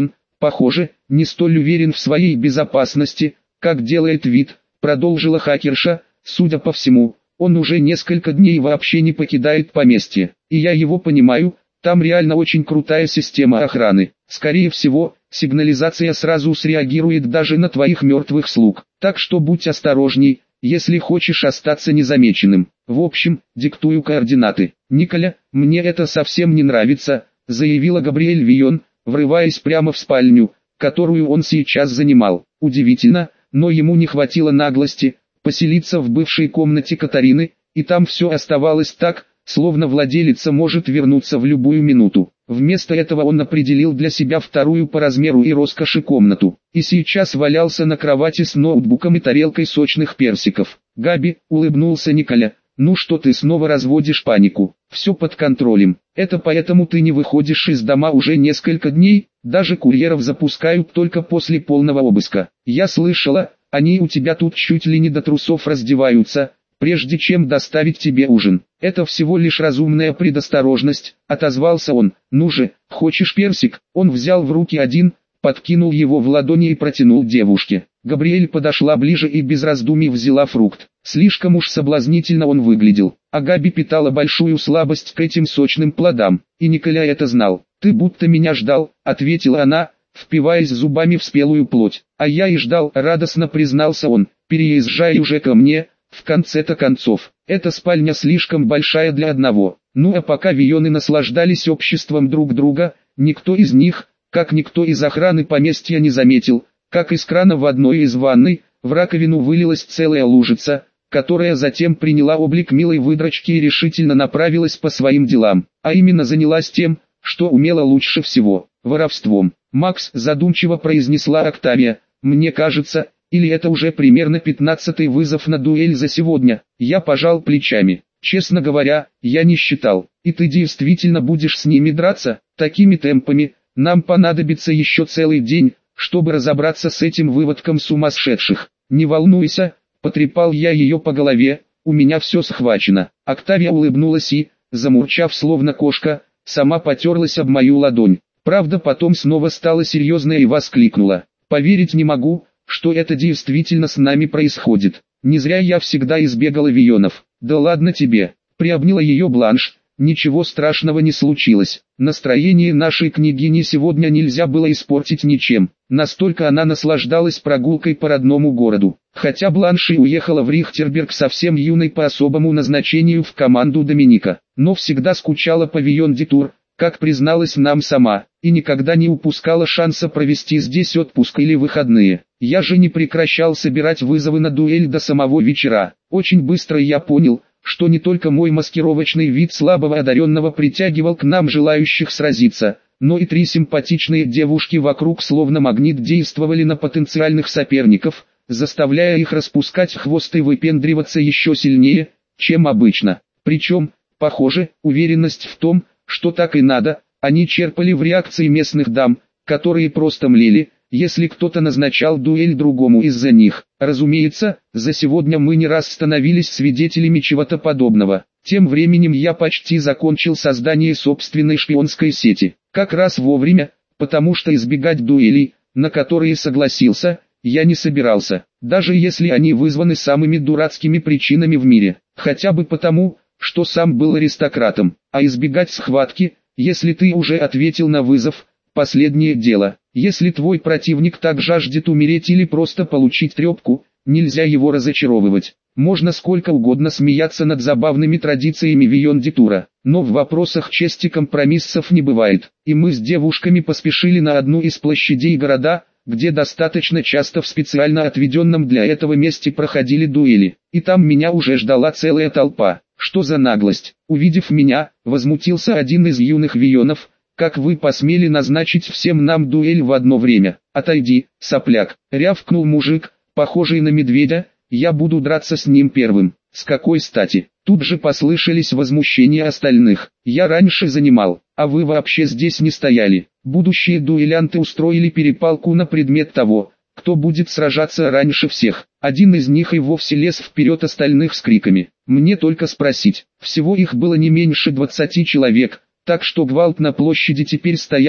[SPEAKER 1] похоже, не столь уверен в своей безопасности, как делает вид, продолжила хакерша. Судя по всему, он уже несколько дней вообще не покидает поместье. И я его понимаю, там реально очень крутая система охраны. Скорее всего, сигнализация сразу среагирует даже на твоих мертвых слуг. Так что будь осторожней, если хочешь остаться незамеченным. В общем, диктую координаты. Николя, мне это совсем не нравится, заявила Габриэль Вийон, врываясь прямо в спальню, которую он сейчас занимал. Удивительно, но ему не хватило наглости поселиться в бывшей комнате Катарины, и там все оставалось так, словно владелица может вернуться в любую минуту. Вместо этого он определил для себя вторую по размеру и роскоши комнату, и сейчас валялся на кровати с ноутбуком и тарелкой сочных персиков. «Габи», — улыбнулся Николя, — «ну что ты снова разводишь панику? Все под контролем. Это поэтому ты не выходишь из дома уже несколько дней, даже курьеров запускают только после полного обыска. Я слышала, они у тебя тут чуть ли не до трусов раздеваются, прежде чем доставить тебе ужин. Это всего лишь разумная предосторожность», — отозвался он. «Ну же, хочешь персик?» Он взял в руки один, подкинул его в ладони и протянул девушке. Габриэль подошла ближе и без раздумий взяла фрукт. Слишком уж соблазнительно он выглядел, а Габи питала большую слабость к этим сочным плодам, и Николя это знал. «Ты будто меня ждал», — ответила она, впиваясь зубами в спелую плоть. «А я и ждал», — радостно признался он, — «переезжай уже ко мне». В конце-то концов, эта спальня слишком большая для одного. Ну а пока Вийоны наслаждались обществом друг друга, никто из них, как никто из охраны поместья не заметил, как из крана в одной из ванной, в раковину вылилась целая лужица, которая затем приняла облик милой выдрочки и решительно направилась по своим делам, а именно занялась тем, что умела лучше всего – воровством. «Макс», задумчиво произнесла Октавия, – «мне кажется, или это уже примерно 15-й вызов на дуэль за сегодня?» Я пожал плечами. «Честно говоря, я не считал. И ты действительно будешь с ними драться? Такими темпами, нам понадобится еще целый день, чтобы разобраться с этим выводком сумасшедших». «Не волнуйся», — потрепал я ее по голове, — «у меня все схвачено». Октавия улыбнулась и, замурчав словно кошка, сама потерлась об мою ладонь. Правда, потом снова стала серьезная и воскликнула: «Поверить не могу, что это действительно с нами происходит. Не зря я всегда избегала Вийонов». «Да ладно тебе», — приобняла ее Бланш, — «ничего страшного не случилось. Настроение нашей княгини сегодня нельзя было испортить ничем». Настолько она наслаждалась прогулкой по родному городу. Хотя Бланш и уехала в Рихтерберг совсем юной по особому назначению в команду Доминика, но всегда скучала по Вийон-Детур, как призналась нам сама, и никогда не упускала шанса провести здесь отпуск или выходные. Я же не прекращал собирать вызовы на дуэль до самого вечера. Очень быстро я понял, что не только мой маскировочный вид слабого одаренного притягивал к нам желающих сразиться, но и три симпатичные девушки вокруг словно магнит действовали на потенциальных соперников, заставляя их распускать хвост и выпендриваться еще сильнее, чем обычно. Причем, похоже, уверенность в том, что так и надо, они черпали в реакции местных дам, которые просто млели, если кто-то назначал дуэль другому из-за них. Разумеется, за сегодня мы не раз становились свидетелями чего-то подобного. Тем временем я почти закончил создание собственной шпионской сети. Как раз вовремя, потому что избегать дуэлей, на которые согласился, я не собирался, даже если они вызваны самыми дурацкими причинами в мире. Хотя бы потому, что сам был аристократом, а избегать схватки, если ты уже ответил на вызов, последнее дело. Если твой противник так жаждет умереть или просто получить трепку, нельзя его разочаровывать. Можно сколько угодно смеяться над забавными традициями Вийон-Детура, но в вопросах чести компромиссов не бывает. И мы с девушками поспешили на одну из площадей города, где достаточно часто в специально отведенном для этого месте проходили дуэли. И там меня уже ждала целая толпа. «Что за наглость?» Увидев меня, возмутился один из юных Вийонов: «Как вы посмели назначить всем нам дуэль в одно время?» «Отойди, сопляк!» — рявкнул мужик, похожий на медведя, «я буду драться с ним первым». «С какой стати?» Тут же послышались возмущения остальных. «Я раньше занимал, а вы вообще здесь не стояли». Будущие дуэлянты устроили перепалку на предмет того, кто будет сражаться раньше всех. Один из них и вовсе лез вперед остальных с криками: «Мне только спросить». Всего их было не меньше 20 человек, так что гвалт на площади теперь стоял,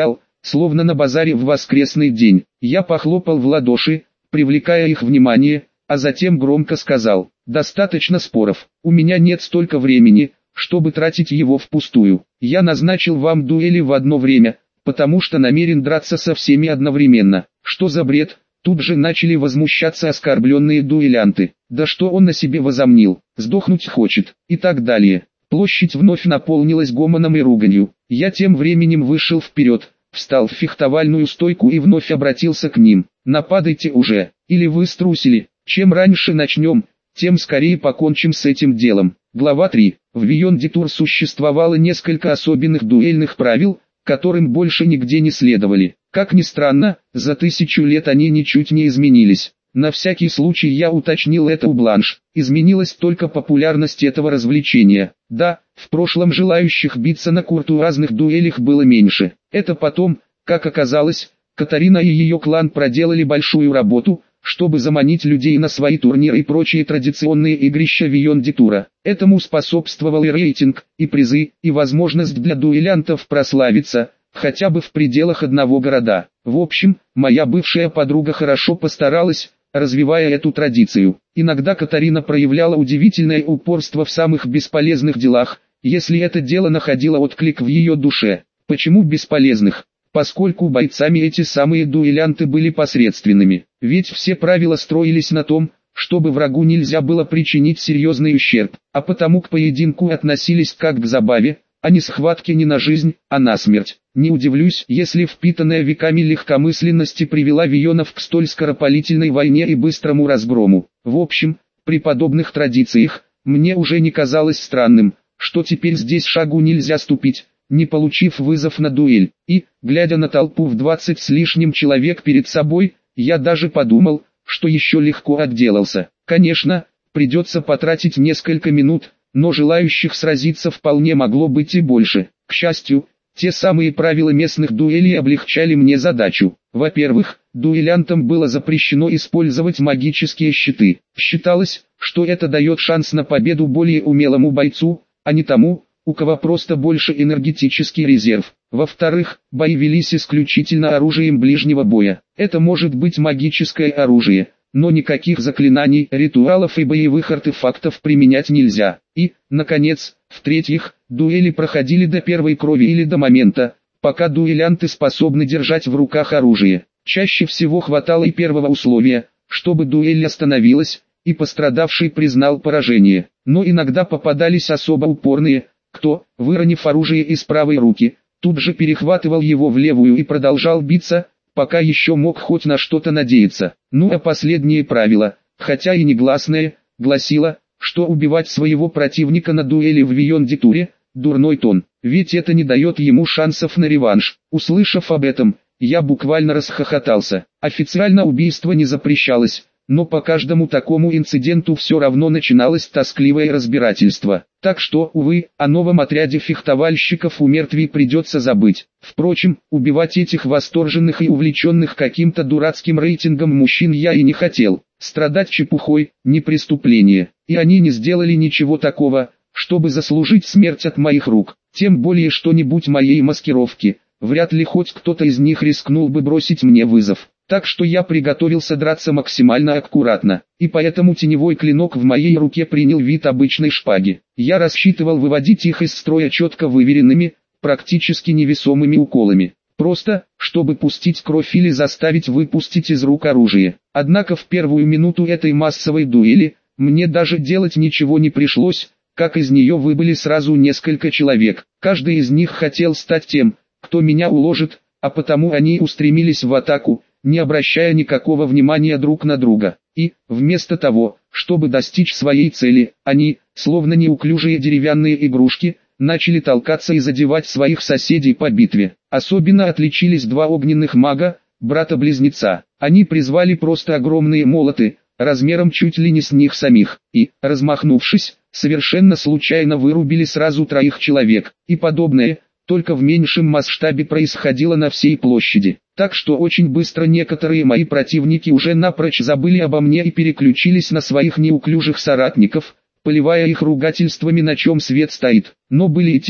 [SPEAKER 1] словно на базаре в воскресный день. Я похлопал в ладоши, привлекая их внимание, а затем громко сказал: «Достаточно споров, у меня нет столько времени, чтобы тратить его впустую. Я назначил вам дуэли в одно время, потому что намерен драться со всеми одновременно». «Что за бред?» Тут же начали возмущаться оскорбленные дуэлянты. «Да что он на себе возомнил, сдохнуть хочет», и так далее. Площадь вновь наполнилась гомоном и руганью. Я тем временем вышел вперед, встал в фехтовальную стойку и вновь обратился к ним: «Нападайте уже, или вы струсили? Чем раньше начнем, тем скорее покончим с этим делом». Глава 3. В Beyond Detour существовало несколько особенных дуэльных правил, которым больше нигде не следовали. Как ни странно, за 1000 лет они ничуть не изменились. На всякий случай я уточнил это у Бланш. Изменилась только популярность этого развлечения. Да, в прошлом желающих биться на куртуазных дуэлях было меньше. Это потом, как оказалось, Катарина и ее клан проделали большую работу, чтобы заманить людей на свои турниры и прочие традиционные игрища Beyond Detour. Этому способствовал и рейтинг, и призы, и возможность для дуэлянтов прославиться, хотя бы в пределах одного города. В общем, моя бывшая подруга хорошо постаралась, развивая эту традицию. Иногда Катарина проявляла удивительное упорство в самых бесполезных делах, если это дело находило отклик в ее душе. Почему бесполезных? Поскольку бойцами эти самые дуэлянты были посредственными. Ведь все правила строились на том, чтобы врагу нельзя было причинить серьезный ущерб, а потому к поединку относились как к забаве, а не схватке не на жизнь, а на смерть. Не удивлюсь, если впитанная веками легкомысленность привела вийонов к столь скоропалительной войне и быстрому разгрому. В общем, при подобных традициях, мне уже не казалось странным, что теперь здесь шагу нельзя ступить, не получив вызов на дуэль. И, глядя на толпу в 20 с лишним человек перед собой, я даже подумал, что еще легко отделался. Конечно, придется потратить несколько минут, но желающих сразиться вполне могло быть и больше. К счастью, те самые правила местных дуэлей облегчали мне задачу. Во-первых, дуэлянтам было запрещено использовать магические щиты. Считалось, что это дает шанс на победу более умелому бойцу, а не тому, у кого просто больше энергетический резерв. Во-вторых, бои велись исключительно оружием ближнего боя. Это может быть магическое оружие, но никаких заклинаний, ритуалов и боевых артефактов применять нельзя. И, наконец, в-третьих, дуэли проходили до первой крови или до момента, пока дуэлянты способны держать в руках оружие. Чаще всего хватало и первого условия, чтобы дуэль остановилась, и пострадавший признал поражение. Но иногда попадались особо упорные, кто, выронив оружие из правой руки, тут же перехватывал его в левую и продолжал биться, пока еще мог хоть на что-то надеяться. Ну а последнее правило, хотя и негласное, гласило, что убивать своего противника на дуэли в Beyond Detour – дурной тон, ведь это не дает ему шансов на реванш. Услышав об этом, я буквально расхохотался. Официально убийство не запрещалось, но по каждому такому инциденту все равно начиналось тоскливое разбирательство. Так что, увы, о новом отряде фехтовальщиков у мертвей придется забыть. Впрочем, убивать этих восторженных и увлеченных каким-то дурацким рейтингом мужчин я и не хотел. Страдать чепухой – не преступление, и они не сделали ничего такого, чтобы заслужить смерть от моих рук. Тем более что-нибудь моей маскировки, вряд ли хоть кто-то из них рискнул бы бросить мне вызов. Так что я приготовился драться максимально аккуратно, и поэтому теневой клинок в моей руке принял вид обычной шпаги. Я рассчитывал выводить их из строя четко выверенными, практически невесомыми уколами. Просто, чтобы пустить кровь или заставить выпустить из рук оружие. Однако в первую минуту этой массовой дуэли, мне даже делать ничего не пришлось, как из нее выбыли сразу несколько человек. Каждый из них хотел стать тем, кто меня уложит, а потому они устремились в атаку, не обращая никакого внимания друг на друга. И, вместо того, чтобы достичь своей цели, они, словно неуклюжие деревянные игрушки, начали толкаться и задевать своих соседей по битве. Особенно отличились два огненных мага, брата-близнеца. Они призвали просто огромные молоты, размером чуть ли не с них самих, и, размахнувшись, совершенно случайно вырубили сразу 3 человек. И подобное, только в меньшем масштабе происходило на всей площади. Так что очень быстро некоторые мои противники уже напрочь забыли обо мне и переключились на своих неуклюжих соратников, поливая их ругательствами, на чем свет стоит. Но были и те,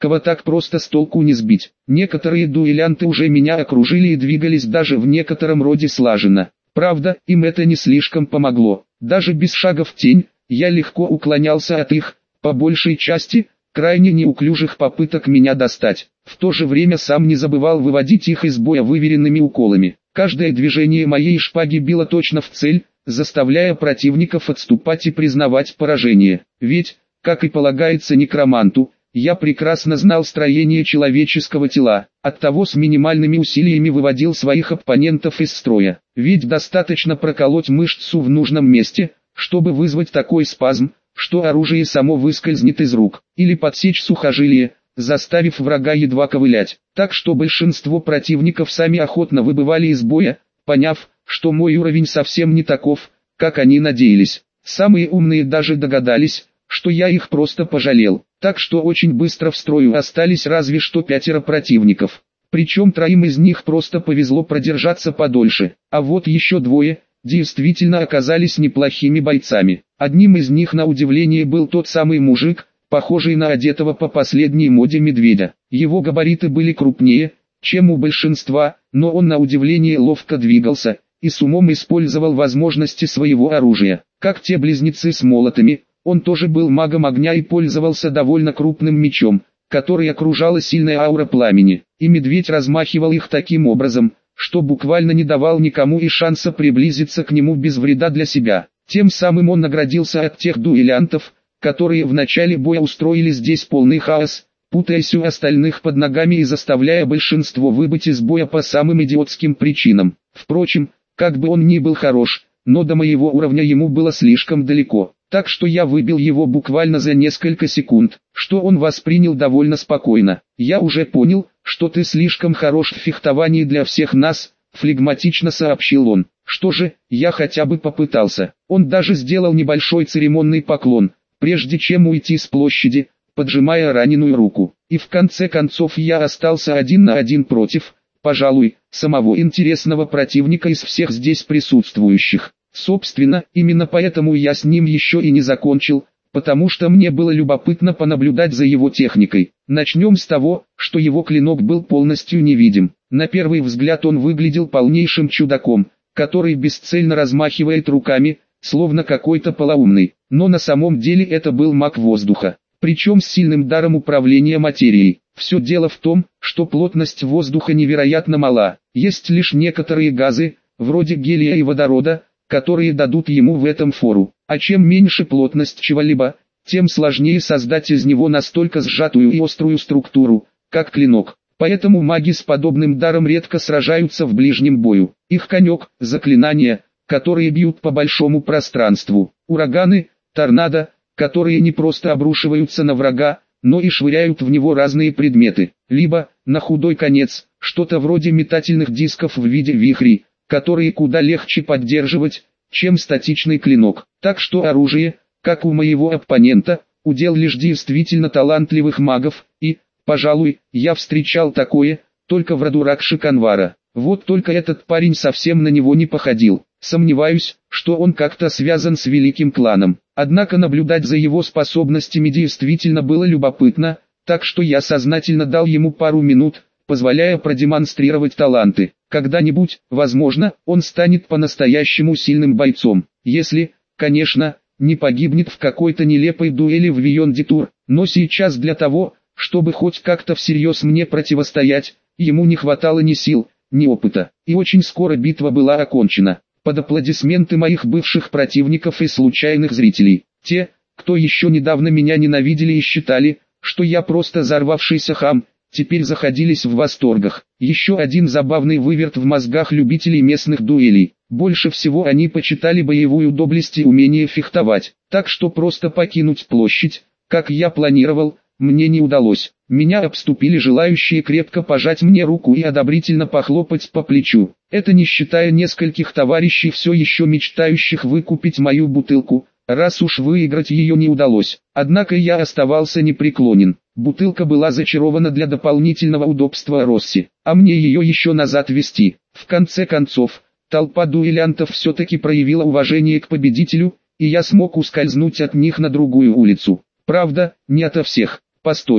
[SPEAKER 1] кого так просто с толку не сбить. Некоторые дуэлянты уже меня окружили и двигались даже в некотором роде слаженно. Правда, им это не слишком помогло. Даже без шага в тень, я легко уклонялся от их, по большей части, крайне неуклюжих попыток меня достать. В то же время сам не забывал выводить их из боя выверенными уколами. Каждое движение моей шпаги било точно в цель, заставляя противников отступать и признавать поражение. Ведь, как и полагается некроманту, я прекрасно знал строение человеческого тела, оттого с минимальными усилиями выводил своих оппонентов из строя. Ведь достаточно проколоть мышцу в нужном месте, чтобы вызвать такой спазм, что оружие само выскользнет из рук, или подсечь сухожилие, заставив врага едва ковылять. Так что большинство противников сами охотно выбывали из боя, поняв, что мой уровень совсем не таков, как они надеялись. Самые умные даже догадались, что я их просто пожалел. Так что очень быстро в строю остались разве что 5 противников. Причем 3 из них просто повезло продержаться подольше, а вот еще 2 действительно оказались неплохими бойцами. Одним из них на удивление был тот самый мужик, похожий на одетого по последней моде медведя. Его габариты были крупнее, чем у большинства, но он на удивление ловко двигался и с умом использовал возможности своего оружия. Как те близнецы с молотами, он тоже был магом огня и пользовался довольно крупным мечом, который окружала сильная аура пламени, и медведь размахивал их таким образом, что буквально не давал никому и шанса приблизиться к нему без вреда для себя. Тем самым он наградился от тех дуэлянтов, которые в начале боя устроили здесь полный хаос, путаясь у остальных под ногами и заставляя большинство выбыть из боя по самым идиотским причинам. Впрочем, как бы он ни был хорош, но до моего уровня ему было слишком далеко, так что я выбил его буквально за несколько секунд, что он воспринял довольно спокойно. «Я уже понял, что ты слишком хорош в фехтовании для всех нас», — флегматично сообщил он. «Что же, я хотя бы попытался». Он даже сделал небольшой церемонный поклон, прежде чем уйти с площади, поджимая раненую руку. И в конце концов я остался 1 на 1 против, пожалуй, самого интересного противника из всех здесь присутствующих. Собственно, именно поэтому я с ним еще и не закончил, потому что мне было любопытно понаблюдать за его техникой. Начнем с того, что его клинок был полностью невидим. На первый взгляд он выглядел полнейшим чудаком, который бесцельно размахивает руками, словно какой-то полоумный. Но на самом деле это был маг воздуха, причем с сильным даром управления материей. Все дело в том, что плотность воздуха невероятно мала. Есть лишь некоторые газы, вроде гелия и водорода, которые дадут ему в этом фору. А чем меньше плотность чего-либо, тем сложнее создать из него настолько сжатую и острую структуру, как клинок. Поэтому маги с подобным даром редко сражаются в ближнем бою. Их конек – заклинания, которые бьют по большому пространству. Ураганы, торнадо, которые не просто обрушиваются на врага, но и швыряют в него разные предметы. Либо, на худой конец, что-то вроде метательных дисков в виде вихрей, которые куда легче поддерживать, чем статичный клинок. Так что оружие, как у моего оппонента, удел лишь действительно талантливых магов, и, пожалуй, я встречал такое, только в роду Ракши Канвара. Вот только этот парень совсем на него не походил. Сомневаюсь, что он как-то связан с великим кланом. Однако наблюдать за его способностями действительно было любопытно, так что я сознательно дал ему пару минут, позволяя продемонстрировать таланты. Когда-нибудь, возможно, он станет по-настоящему сильным бойцом, если, конечно, не погибнет в какой-то нелепой дуэли в Вийон-Детур. Но сейчас для того, чтобы хоть как-то всерьез мне противостоять, ему не хватало ни сил, ни опыта. И очень скоро битва была окончена, под аплодисменты моих бывших противников и случайных зрителей. Те, кто еще недавно меня ненавидели и считали, что я просто взорвавшийся хам, теперь заходились в восторгах. Еще один забавный выверт в мозгах любителей местных дуэлей. Больше всего они почитали боевую доблесть и умение фехтовать. Так что просто покинуть площадь, как я планировал, мне не удалось. Меня обступили желающие крепко пожать мне руку и одобрительно похлопать по плечу. Это не считая нескольких товарищей, все еще мечтающих выкупить мою бутылку, раз уж выиграть ее не удалось. Однако я оставался непреклонен. Бутылка была зачарована для дополнительного удобства Росси, а мне ее еще назад везти. В конце концов, толпа дуэлянтов все-таки проявила уважение к победителю, и я смог ускользнуть от них на другую улицу. Правда, не ото всех. Постойте,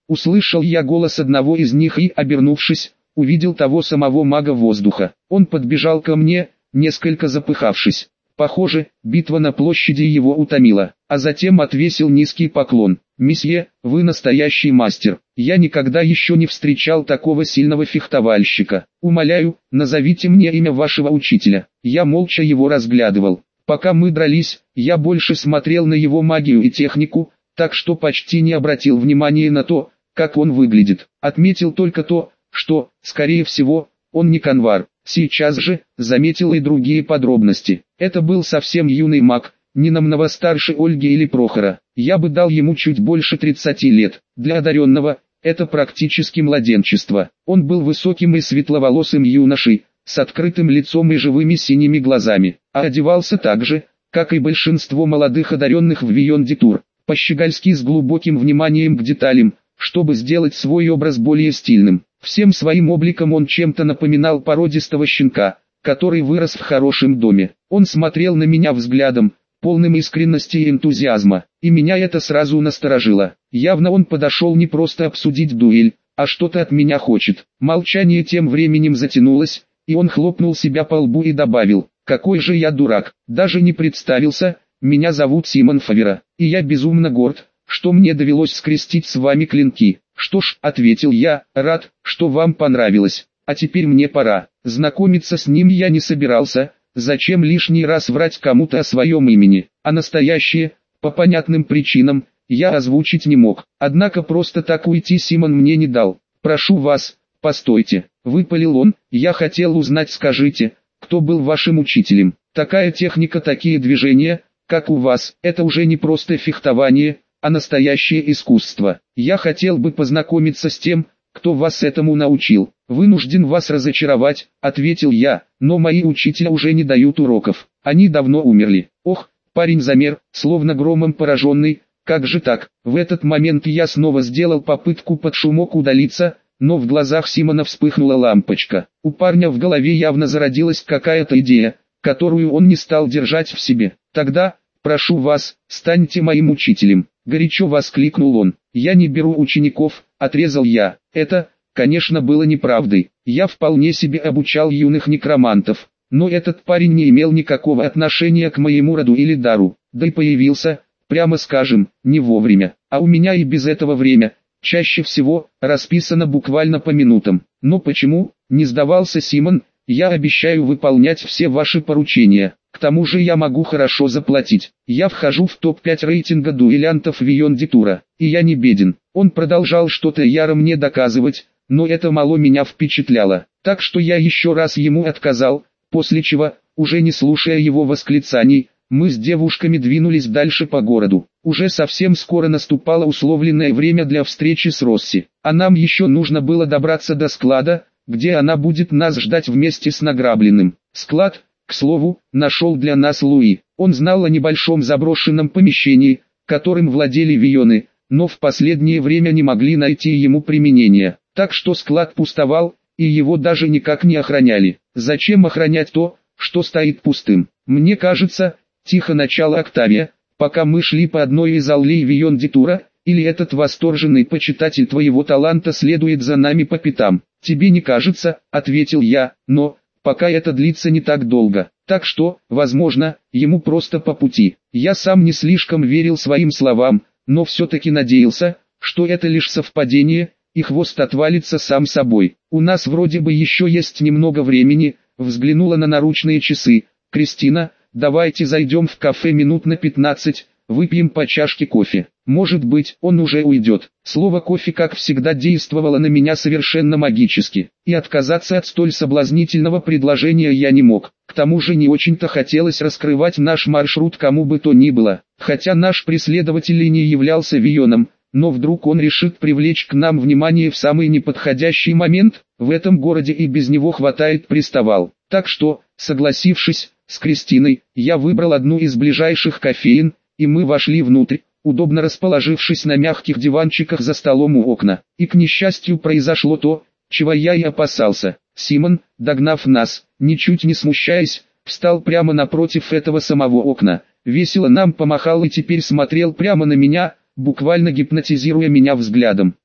[SPEAKER 1] Услышал я голос одного из них и, обернувшись, увидел того самого мага воздуха. Он подбежал ко мне, несколько запыхавшись. Похоже, битва на площади его утомила, а затем отвесил низкий поклон. «Месье, вы настоящий мастер. Я никогда еще не встречал такого сильного фехтовальщика. Умоляю, назовите мне имя вашего учителя». Я молча его разглядывал. Пока мы дрались, я больше смотрел на его магию и технику, так что почти не обратил внимания на то, как он выглядит. Отметил только то, что, скорее всего, он не канвар. Сейчас же, заметил и другие подробности. Это был совсем юный маг, не намного старше Ольги или Прохора. Я бы дал ему чуть больше 30 лет. Для одаренного, это практически младенчество. Он был высоким и светловолосым юношей, с открытым лицом и живыми синими глазами, а одевался так же, как и большинство молодых одаренных в Вийонд-Дитур, по-щегольски с глубоким вниманием к деталям, чтобы сделать свой образ более стильным. Всем своим обликом он чем-то напоминал породистого щенка, который вырос в хорошем доме. Он смотрел на меня взглядом, полным искренности и энтузиазма, и меня это сразу насторожило. Явно он подошел не просто обсудить дуэль, а что-то от меня хочет. Молчание тем временем затянулось, и он хлопнул себя по лбу и добавил: «Какой же я дурак, даже не представился, меня зовут Симон Фавера, и я безумно горд, что мне довелось скрестить с вами клинки». «Что ж», — ответил я, — «рад, что вам понравилось, а теперь мне пора». Знакомиться с ним я не собирался, зачем лишний раз врать кому-то о своем имени, а настоящее, по понятным причинам, я озвучить не мог. Однако просто так уйти Симон мне не дал. «Прошу вас, постойте», — выпалил он, — «я хотел узнать, скажите, кто был вашим учителем? Такая техника, такие движения, как у вас, это уже не просто фехтование, а настоящее искусство. Я хотел бы познакомиться с тем, кто вас этому научил». «Вынужден вас разочаровать», — ответил я, — «но мои учителя уже не дают уроков, они давно умерли». «Ох», — парень замер, словно громом пораженный, «как же так?» В этот момент я снова сделал попытку под шумок удалиться, но в глазах Симона вспыхнула лампочка. У парня в голове явно зародилась какая-то идея, которую он не стал держать в себе. «Тогда, прошу вас, станьте моим учителем», — горячо воскликнул он. «Я не беру учеников», — отрезал я. Это, конечно, было неправдой. Я вполне себе обучал юных некромантов, но этот парень не имел никакого отношения к моему роду или дару, да и появился, прямо скажем, не вовремя. А у меня и без этого время, чаще всего, расписано буквально по минутам. «Но почему?» — не сдавался Симон. «Я обещаю выполнять все ваши поручения. К тому же я могу хорошо заплатить. Я вхожу в топ-5 рейтинга дуэлянтов Вийонд-Дитура, и я не беден». Он продолжал что-то яро мне доказывать, но это мало меня впечатляло. Так что я еще раз ему отказал, после чего, уже не слушая его восклицаний, мы с девушками двинулись дальше по городу. Уже совсем скоро наступало условленное время для встречи с Росси, а нам еще нужно было добраться до склада, где она будет нас ждать вместе с награбленным. Склад, к слову, нашел для нас Луи. Он знал о небольшом заброшенном помещении, которым владели Вийоны, но в последнее время не могли найти ему применения. Так что склад пустовал, и его даже никак не охраняли. Зачем охранять то, что стоит пустым? Мне кажется, тихо начала Октавия, пока мы шли по одной из аллей Вийонд-Дитура, или этот восторженный почитатель твоего таланта следует за нами по пятам. «Тебе не кажется», — ответил я, — «но, пока это длится не так долго, так что, возможно, ему просто по пути». Я сам не слишком верил своим словам, но все-таки надеялся, что это лишь совпадение, и хвост отвалится сам собой. «У нас вроде бы еще есть немного времени», — взглянула на наручные часы. «Кристина, давайте зайдем в кафе минут на 15, выпьем по чашке кофе. Может быть, он уже уйдет». Слово «кофе» как всегда действовало на меня совершенно магически, и отказаться от столь соблазнительного предложения я не мог. К тому же не очень-то хотелось раскрывать наш маршрут кому бы то ни было. Хотя наш преследователь и не являлся Вийоном, но вдруг он решит привлечь к нам внимание в самый неподходящий момент, в этом городе и без него хватает приставал. Так что, согласившись с Кристиной, я выбрал одну из ближайших кофеен, и мы вошли внутрь, удобно расположившись на мягких диванчиках за столом у окна. И к несчастью произошло то, чего я и опасался. Симон, догнав нас, ничуть не смущаясь, встал прямо напротив этого самого окна, весело нам помахал и теперь смотрел прямо на меня, буквально гипнотизируя меня взглядом.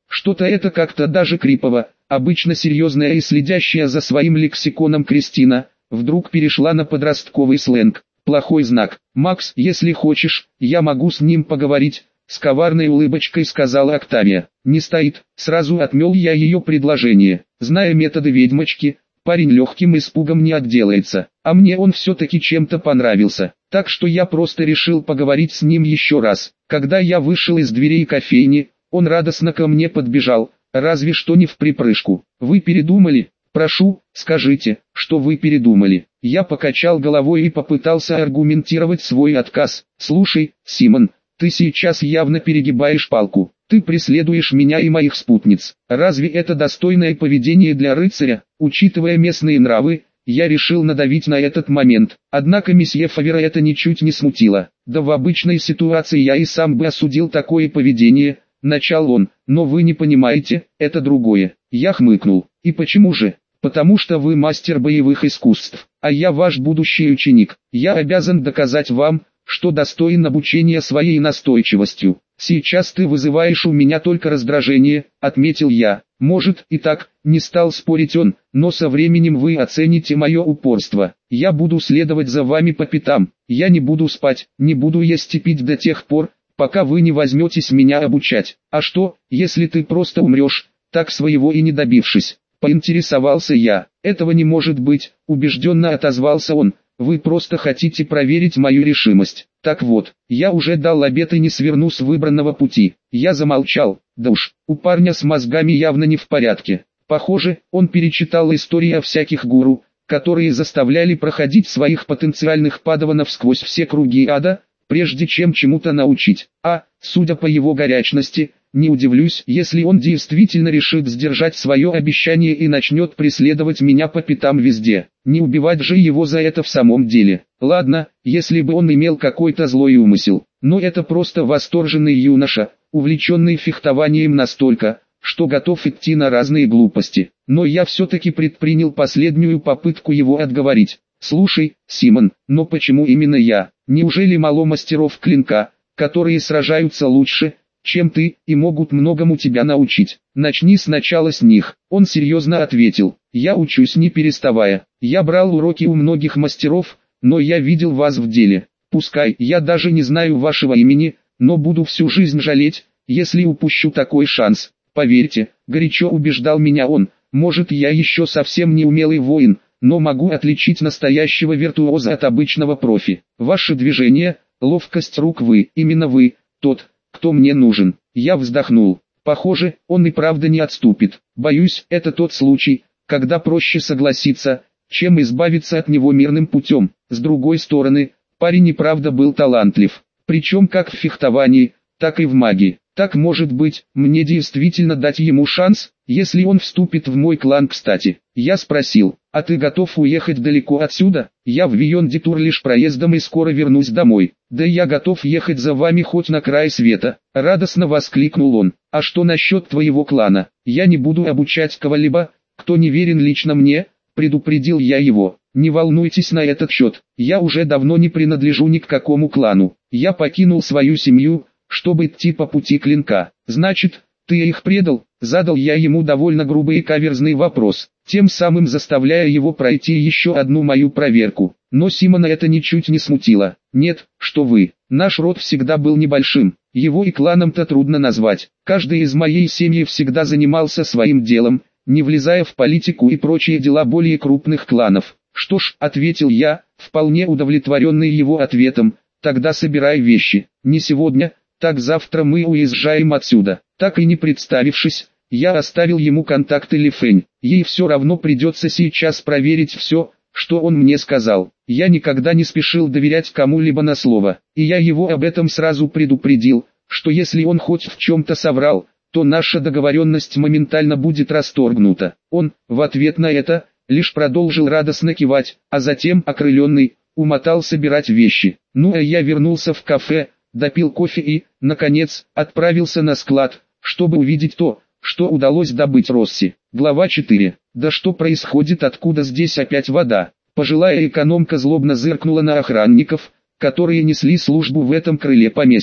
[SPEAKER 1] Что-то это как-то даже крипово. Обычно серьезная и следящая за своим лексиконом Кристина, вдруг перешла на подростковый сленг. Плохой знак. «Макс, если хочешь, я могу с ним поговорить», — с коварной улыбочкой сказала Октавия. «Не стоит», — сразу отмел я ее предложение. Зная методы ведьмочки, парень легким испугом не отделается, а мне он все-таки чем-то понравился. Так что я просто решил поговорить с ним еще раз. Когда я вышел из дверей кофейни, он радостно ко мне подбежал, разве что не вприпрыжку. «Вы передумали? Прошу, скажите, что вы передумали». Я покачал головой и попытался аргументировать свой отказ. «Слушай, Симон, ты сейчас явно перегибаешь палку. Ты преследуешь меня и моих спутниц. Разве это достойное поведение для рыцаря? Учитывая местные нравы, я решил надавить на этот момент. Однако месье Фавера это ничуть не смутило. Да в обычной ситуации я и сам бы осудил такое поведение», — начал он. «Но вы не понимаете, это другое». Я хмыкнул. «И почему же?» «Потому что вы мастер боевых искусств, а я ваш будущий ученик. Я обязан доказать вам, что достоин обучения своей настойчивостью. Сейчас ты вызываешь у меня только раздражение», — отметил я. «Может и так», — не стал спорить он, «но со временем вы оцените мое упорство. Я буду следовать за вами по пятам. Я не буду спать, не буду есть и пить до тех пор, пока вы не возьметесь меня обучать. А что, если ты просто умрешь, так своего и не добившись?» Поинтересовался я. «Этого не может быть», — убежденно отозвался он. «Вы просто хотите проверить мою решимость. Так вот, я уже дал обет и не сверну с выбранного пути». Я замолчал. Да уж, у парня с мозгами явно не в порядке. Похоже, он перечитал истории о всяких гуру, которые заставляли проходить своих потенциальных падаванов сквозь все круги ада, прежде чем чему-то научить. А, судя по его горячности, не удивлюсь, если он действительно решит сдержать свое обещание и начнет преследовать меня по пятам везде. Не убивать же его за это в самом деле. Ладно, если бы он имел какой-то злой умысел. Но это просто восторженный юноша, увлеченный фехтованием настолько, что готов идти на разные глупости. Но я все-таки предпринял последнюю попытку его отговорить. «Слушай, Симон, но почему именно я? Неужели мало мастеров клинка, которые сражаются лучше, чем ты, и могут многому тебя научить? Начни сначала с них». Он серьезно ответил. «Я учусь не переставая. Я брал уроки у многих мастеров, но я видел вас в деле. Пускай я даже не знаю вашего имени, но буду всю жизнь жалеть, если упущу такой шанс. Поверьте», — горячо убеждал меня он, «может я еще совсем не умелый воин, но могу отличить настоящего виртуоза от обычного профи. Ваши движения, ловкость рук, вы, именно вы, тот, кто мне нужен». Я вздохнул. Похоже, он и правда не отступит. Боюсь, это тот случай, когда проще согласиться, чем избавиться от него мирным путем. С другой стороны, парень и правда был талантлив. Причем как в фехтовании, так и в магии. Так может быть, мне действительно дать ему шанс, если он вступит в мой клан, кстати. Я спросил: «А ты готов уехать далеко отсюда? Я в Вийон-Детур лишь проездом и скоро вернусь домой». «Да я готов ехать за вами хоть на край света», — радостно воскликнул он. «А что насчет твоего клана? Я не буду обучать кого-либо, кто не верен лично мне», — предупредил я его. «Не волнуйтесь на этот счет, я уже давно не принадлежу ни к какому клану. Я покинул свою семью, чтобы идти по пути клинка». «Значит, ты их предал?» — задал я ему довольно грубый и каверзный вопрос, тем самым заставляя его пройти еще одну мою проверку. Но Симона это ничуть не смутило. «Нет, что вы, наш род всегда был небольшим, его и кланом-то трудно назвать. Каждый из моей семьи всегда занимался своим делом, не влезая в политику и прочие дела более крупных кланов». «Что ж», — ответил я, вполне удовлетворенный его ответом, «тогда собирай вещи. Не сегодня, так завтра мы уезжаем отсюда». Так и не представившись, я оставил ему контакты Ли Фэнь. Ей все равно придется сейчас проверить все, что он мне сказал. Я никогда не спешил доверять кому-либо на слово, и я его об этом сразу предупредил, что если он хоть в чем-то соврал, то наша договоренность моментально будет расторгнута. Он, в ответ на это, лишь продолжил радостно кивать, а затем, окрыленный, умотал собирать вещи. Ну а я вернулся в кафе, допил кофе и, наконец, отправился на склад, чтобы увидеть то, что удалось добыть Росси. Глава 4. «Да что происходит, откуда здесь опять вода?» Пожилая экономка злобно зыркнула на охранников, которые несли службу в этом крыле поместья.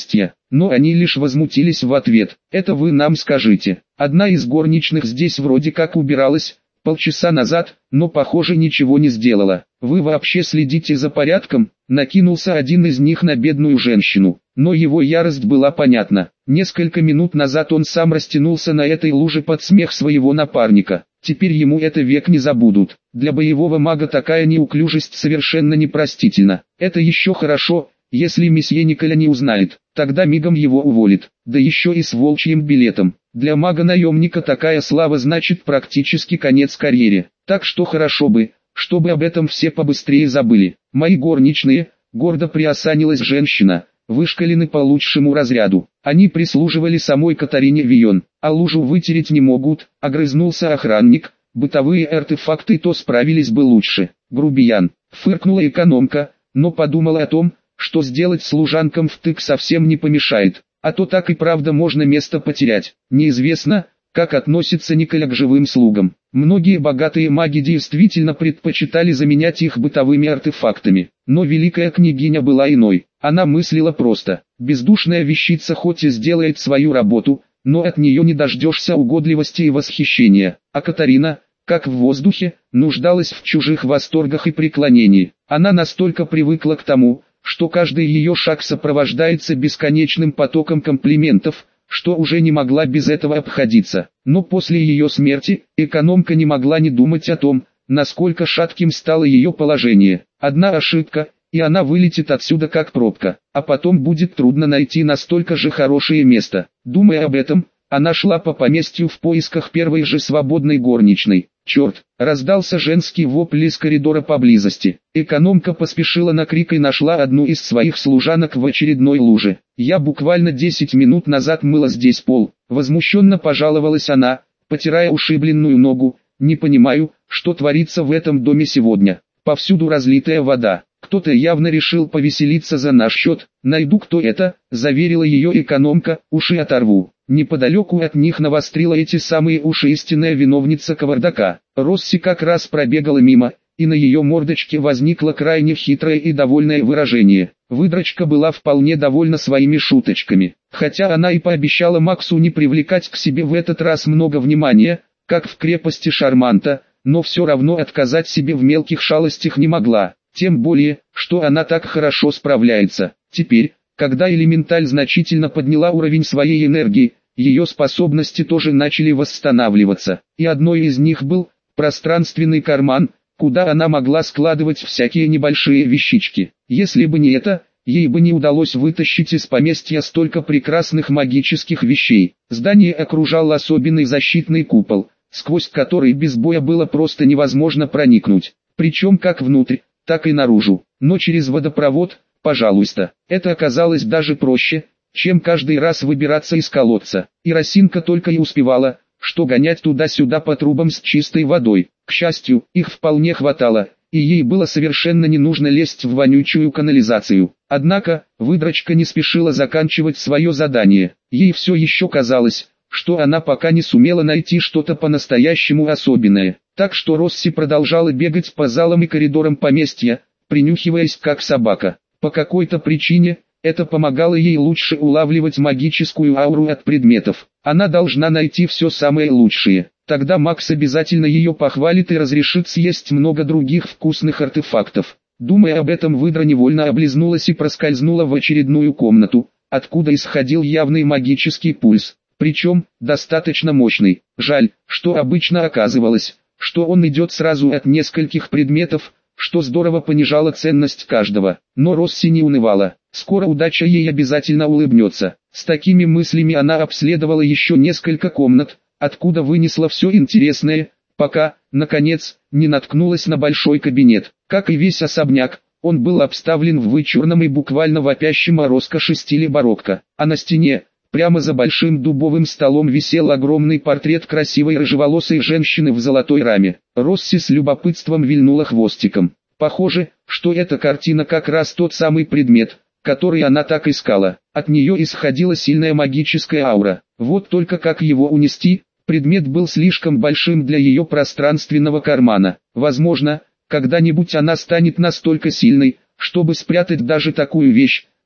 [SPEAKER 1] но они лишь возмутились в ответ. «Это вы нам скажите. Одна из горничных здесь вроде как убиралась полчаса назад, но похоже ничего не сделала. Вы вообще следите за порядком?» Накинулся один из них на бедную женщину, но его ярость была понятна. Несколько минут назад он сам растянулся на этой луже под смех своего напарника. Теперь ему это век не забудут. Для боевого мага такая неуклюжесть совершенно непростительна. Это еще хорошо, если месье Николя не узнает, тогда мигом его уволит, да еще и с волчьим билетом. Для мага-наемника такая слава значит практически конец карьере. Так что хорошо бы, чтобы об этом все побыстрее забыли. «Мои горничные», — гордо приосанилась женщина, — «вышкалены по лучшему разряду. Они прислуживали самой Катарине Вион, а лужу вытереть не могут», — огрызнулся охранник. «Бытовые артефакты то справились бы лучше». «Грубиян», — фыркнула экономка, но подумала о том, что сделать служанкам втык совсем не помешает, а то так и правда можно место потерять. Неизвестно, как относится Николя к живым слугам. Многие богатые маги действительно предпочитали заменять их бытовыми артефактами, но великая княгиня была иной. Она мыслила просто: бездушная вещица хоть и сделает свою работу, но от нее не дождешься угодливости и восхищения. А Катарина, как в воздухе, нуждалась в чужих восторгах и преклонении. Она настолько привыкла к тому, что каждый ее шаг сопровождается бесконечным потоком комплиментов, что уже не могла без этого обходиться. Но после ее смерти, экономка не могла не думать о том, насколько шатким стало ее положение. Одна ошибка, и она вылетит отсюда как пробка, а потом будет трудно найти настолько же хорошее место. Думая об этом, она шла по поместью в поисках первой же свободной горничной. «Черт!» — раздался женский вопль из коридора поблизости. Экономка поспешила на крик и нашла одну из своих служанок в очередной луже. «Я буквально 10 минут назад мыла здесь пол», — возмущенно пожаловалась она, потирая ушибленную ногу. «Не понимаю, что творится в этом доме сегодня. Повсюду разлитая вода. Кто-то явно решил повеселиться за наш счет. Найду, кто это», — заверила ее экономка, — «уши оторву». Неподалеку от них навострила эти самые уши истинная виновница кавардака. Росси как раз пробегала мимо, и на ее мордочке возникло крайне хитрое и довольное выражение. Выдрочка была вполне довольна своими шуточками. Хотя она и пообещала Максу не привлекать к себе в этот раз много внимания, как в крепости Шарманта, но все равно отказать себе в мелких шалостях не могла. Тем более, что она так хорошо справляется. Теперь, когда элементаль значительно подняла уровень своей энергии, ее способности тоже начали восстанавливаться. И одной из них был пространственный карман, куда она могла складывать всякие небольшие вещички. Если бы не это, ей бы не удалось вытащить из поместья столько прекрасных магических вещей. Здание окружал особенный защитный купол, сквозь который без боя было просто невозможно проникнуть. Причем как внутрь, так и наружу. Но через водопровод, пожалуйста. Это оказалось даже проще, чем каждый раз выбираться из колодца. И Росинка только и успевала, что гонять туда-сюда по трубам с чистой водой. К счастью, их вполне хватало, и ей было совершенно не нужно лезть в вонючую канализацию. Однако, выдрочка не спешила заканчивать свое задание. Ей все еще казалось, что она пока не сумела найти что-то по-настоящему особенное. Так что Росси продолжала бегать по залам и коридорам поместья, принюхиваясь как собака. По какой-то причине, это помогало ей лучше улавливать магическую ауру от предметов. Она должна найти все самое лучшее. Тогда Макс обязательно ее похвалит и разрешит съесть много других вкусных артефактов. Думая об этом, выдра невольно облизнулась и проскользнула в очередную комнату, откуда исходил явный магический пульс. Причем, достаточно мощный. Жаль, что обычно оказывалось, что он идет сразу от нескольких предметов, что здорово понижало ценность каждого. Но Росси не унывала. Скоро удача ей обязательно улыбнется. С такими мыслями она обследовала еще несколько комнат, откуда вынесла все интересное, пока, наконец, не наткнулась на большой кабинет. Как и весь особняк, он был обставлен в вычурном и буквально вопящем о роскоши стиле барокко. А на стене, прямо за большим дубовым столом, висел огромный портрет красивой рыжеволосой женщины в золотой раме. Росси с любопытством вильнула хвостиком. Похоже, что эта картина как раз тот самый предмет, который она так искала. От нее исходила сильная магическая аура. Вот только как его унести? Предмет был слишком большим для ее пространственного кармана. Возможно, когда-нибудь она станет настолько сильной, чтобы спрятать даже такую вещь,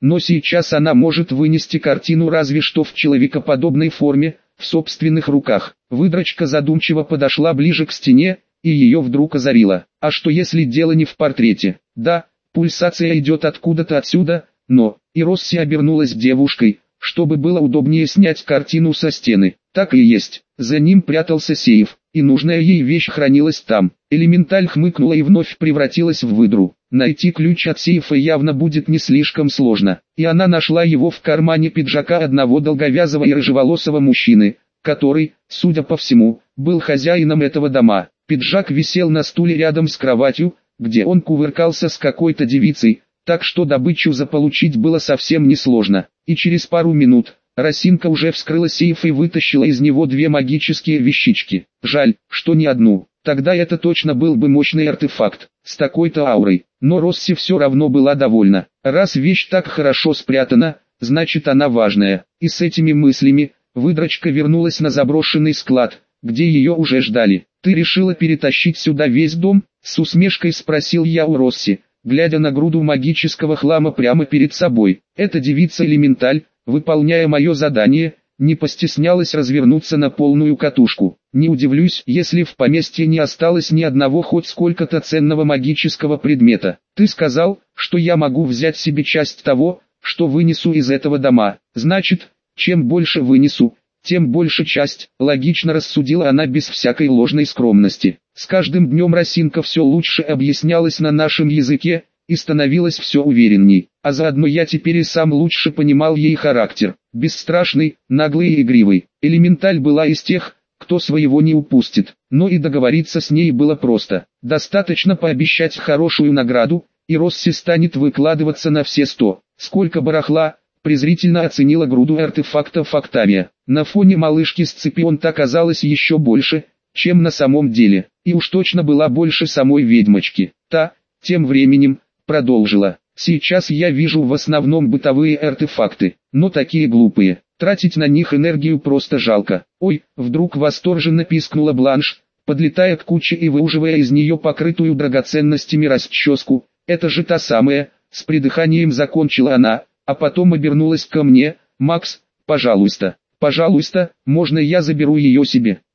[SPEAKER 1] но сейчас она может вынести картину разве что в человекоподобной форме, в собственных руках. Выдрочка задумчиво подошла ближе к стене, и ее вдруг озарило. А что если дело не в портрете? Да, пульсация идет откуда-то отсюда, но... И Росси обернулась девушкой, чтобы было удобнее снять картину со стены. Так и есть. За ним прятался сейф, и нужная ей вещь хранилась там. Элементаль хмыкнула и вновь превратилась в выдру. Найти ключ от сейфа явно будет не слишком сложно. И она нашла его в кармане пиджака одного долговязого и рыжеволосого мужчины, который, судя по всему, был хозяином этого дома. Пиджак висел на стуле рядом с кроватью, где он кувыркался с какой-то девицей, так что добычу заполучить было совсем несложно. И через пару минут Росинка уже вскрыла сейф и вытащила из него две магические вещички. Жаль, что не одну. Тогда это точно был бы мощный артефакт, с такой-то аурой. Но Росси все равно была довольна. Раз вещь так хорошо спрятана, значит она важная. И с этими мыслями, выдрочка вернулась на заброшенный склад, где ее уже ждали. «Ты решила перетащить сюда весь дом?» — с усмешкой спросил я у Росси, глядя на груду магического хлама прямо перед собой. Эта девица-элементаль, выполняя мое задание, не постеснялась развернуться на полную катушку. Не удивлюсь, если в поместье не осталось ни одного хоть сколько-то ценного магического предмета. Ты сказал, что я могу взять себе часть того, что вынесу из этого дома. Значит, чем больше вынесу, тем больше часть, логично рассудила она без всякой ложной скромности. С каждым днем Росинка все лучше объяснялась на нашем языке, и становилась все уверенней, а заодно я теперь и сам лучше понимал ей характер. Бесстрашный, наглый и игривый. Элементаль была из тех, кто своего не упустит, но и договориться с ней было просто. Достаточно пообещать хорошую награду, и Росси станет выкладываться на все 100. Сколько барахла, презрительно оценила груду артефактов Октавия. На фоне малышки Сципион-то оказалось еще больше, чем на самом деле, и уж точно была больше самой ведьмочки. Та, тем временем, продолжила. Сейчас я вижу в основном бытовые артефакты, но такие глупые. Тратить на них энергию просто жалко. Ой, вдруг восторженно пискнула Бланш, подлетая к куче и выуживая из нее покрытую драгоценностями расческу. Это же та самая, с придыханием закончила она, а потом обернулась ко мне. Макс, пожалуйста, можно я заберу ее себе?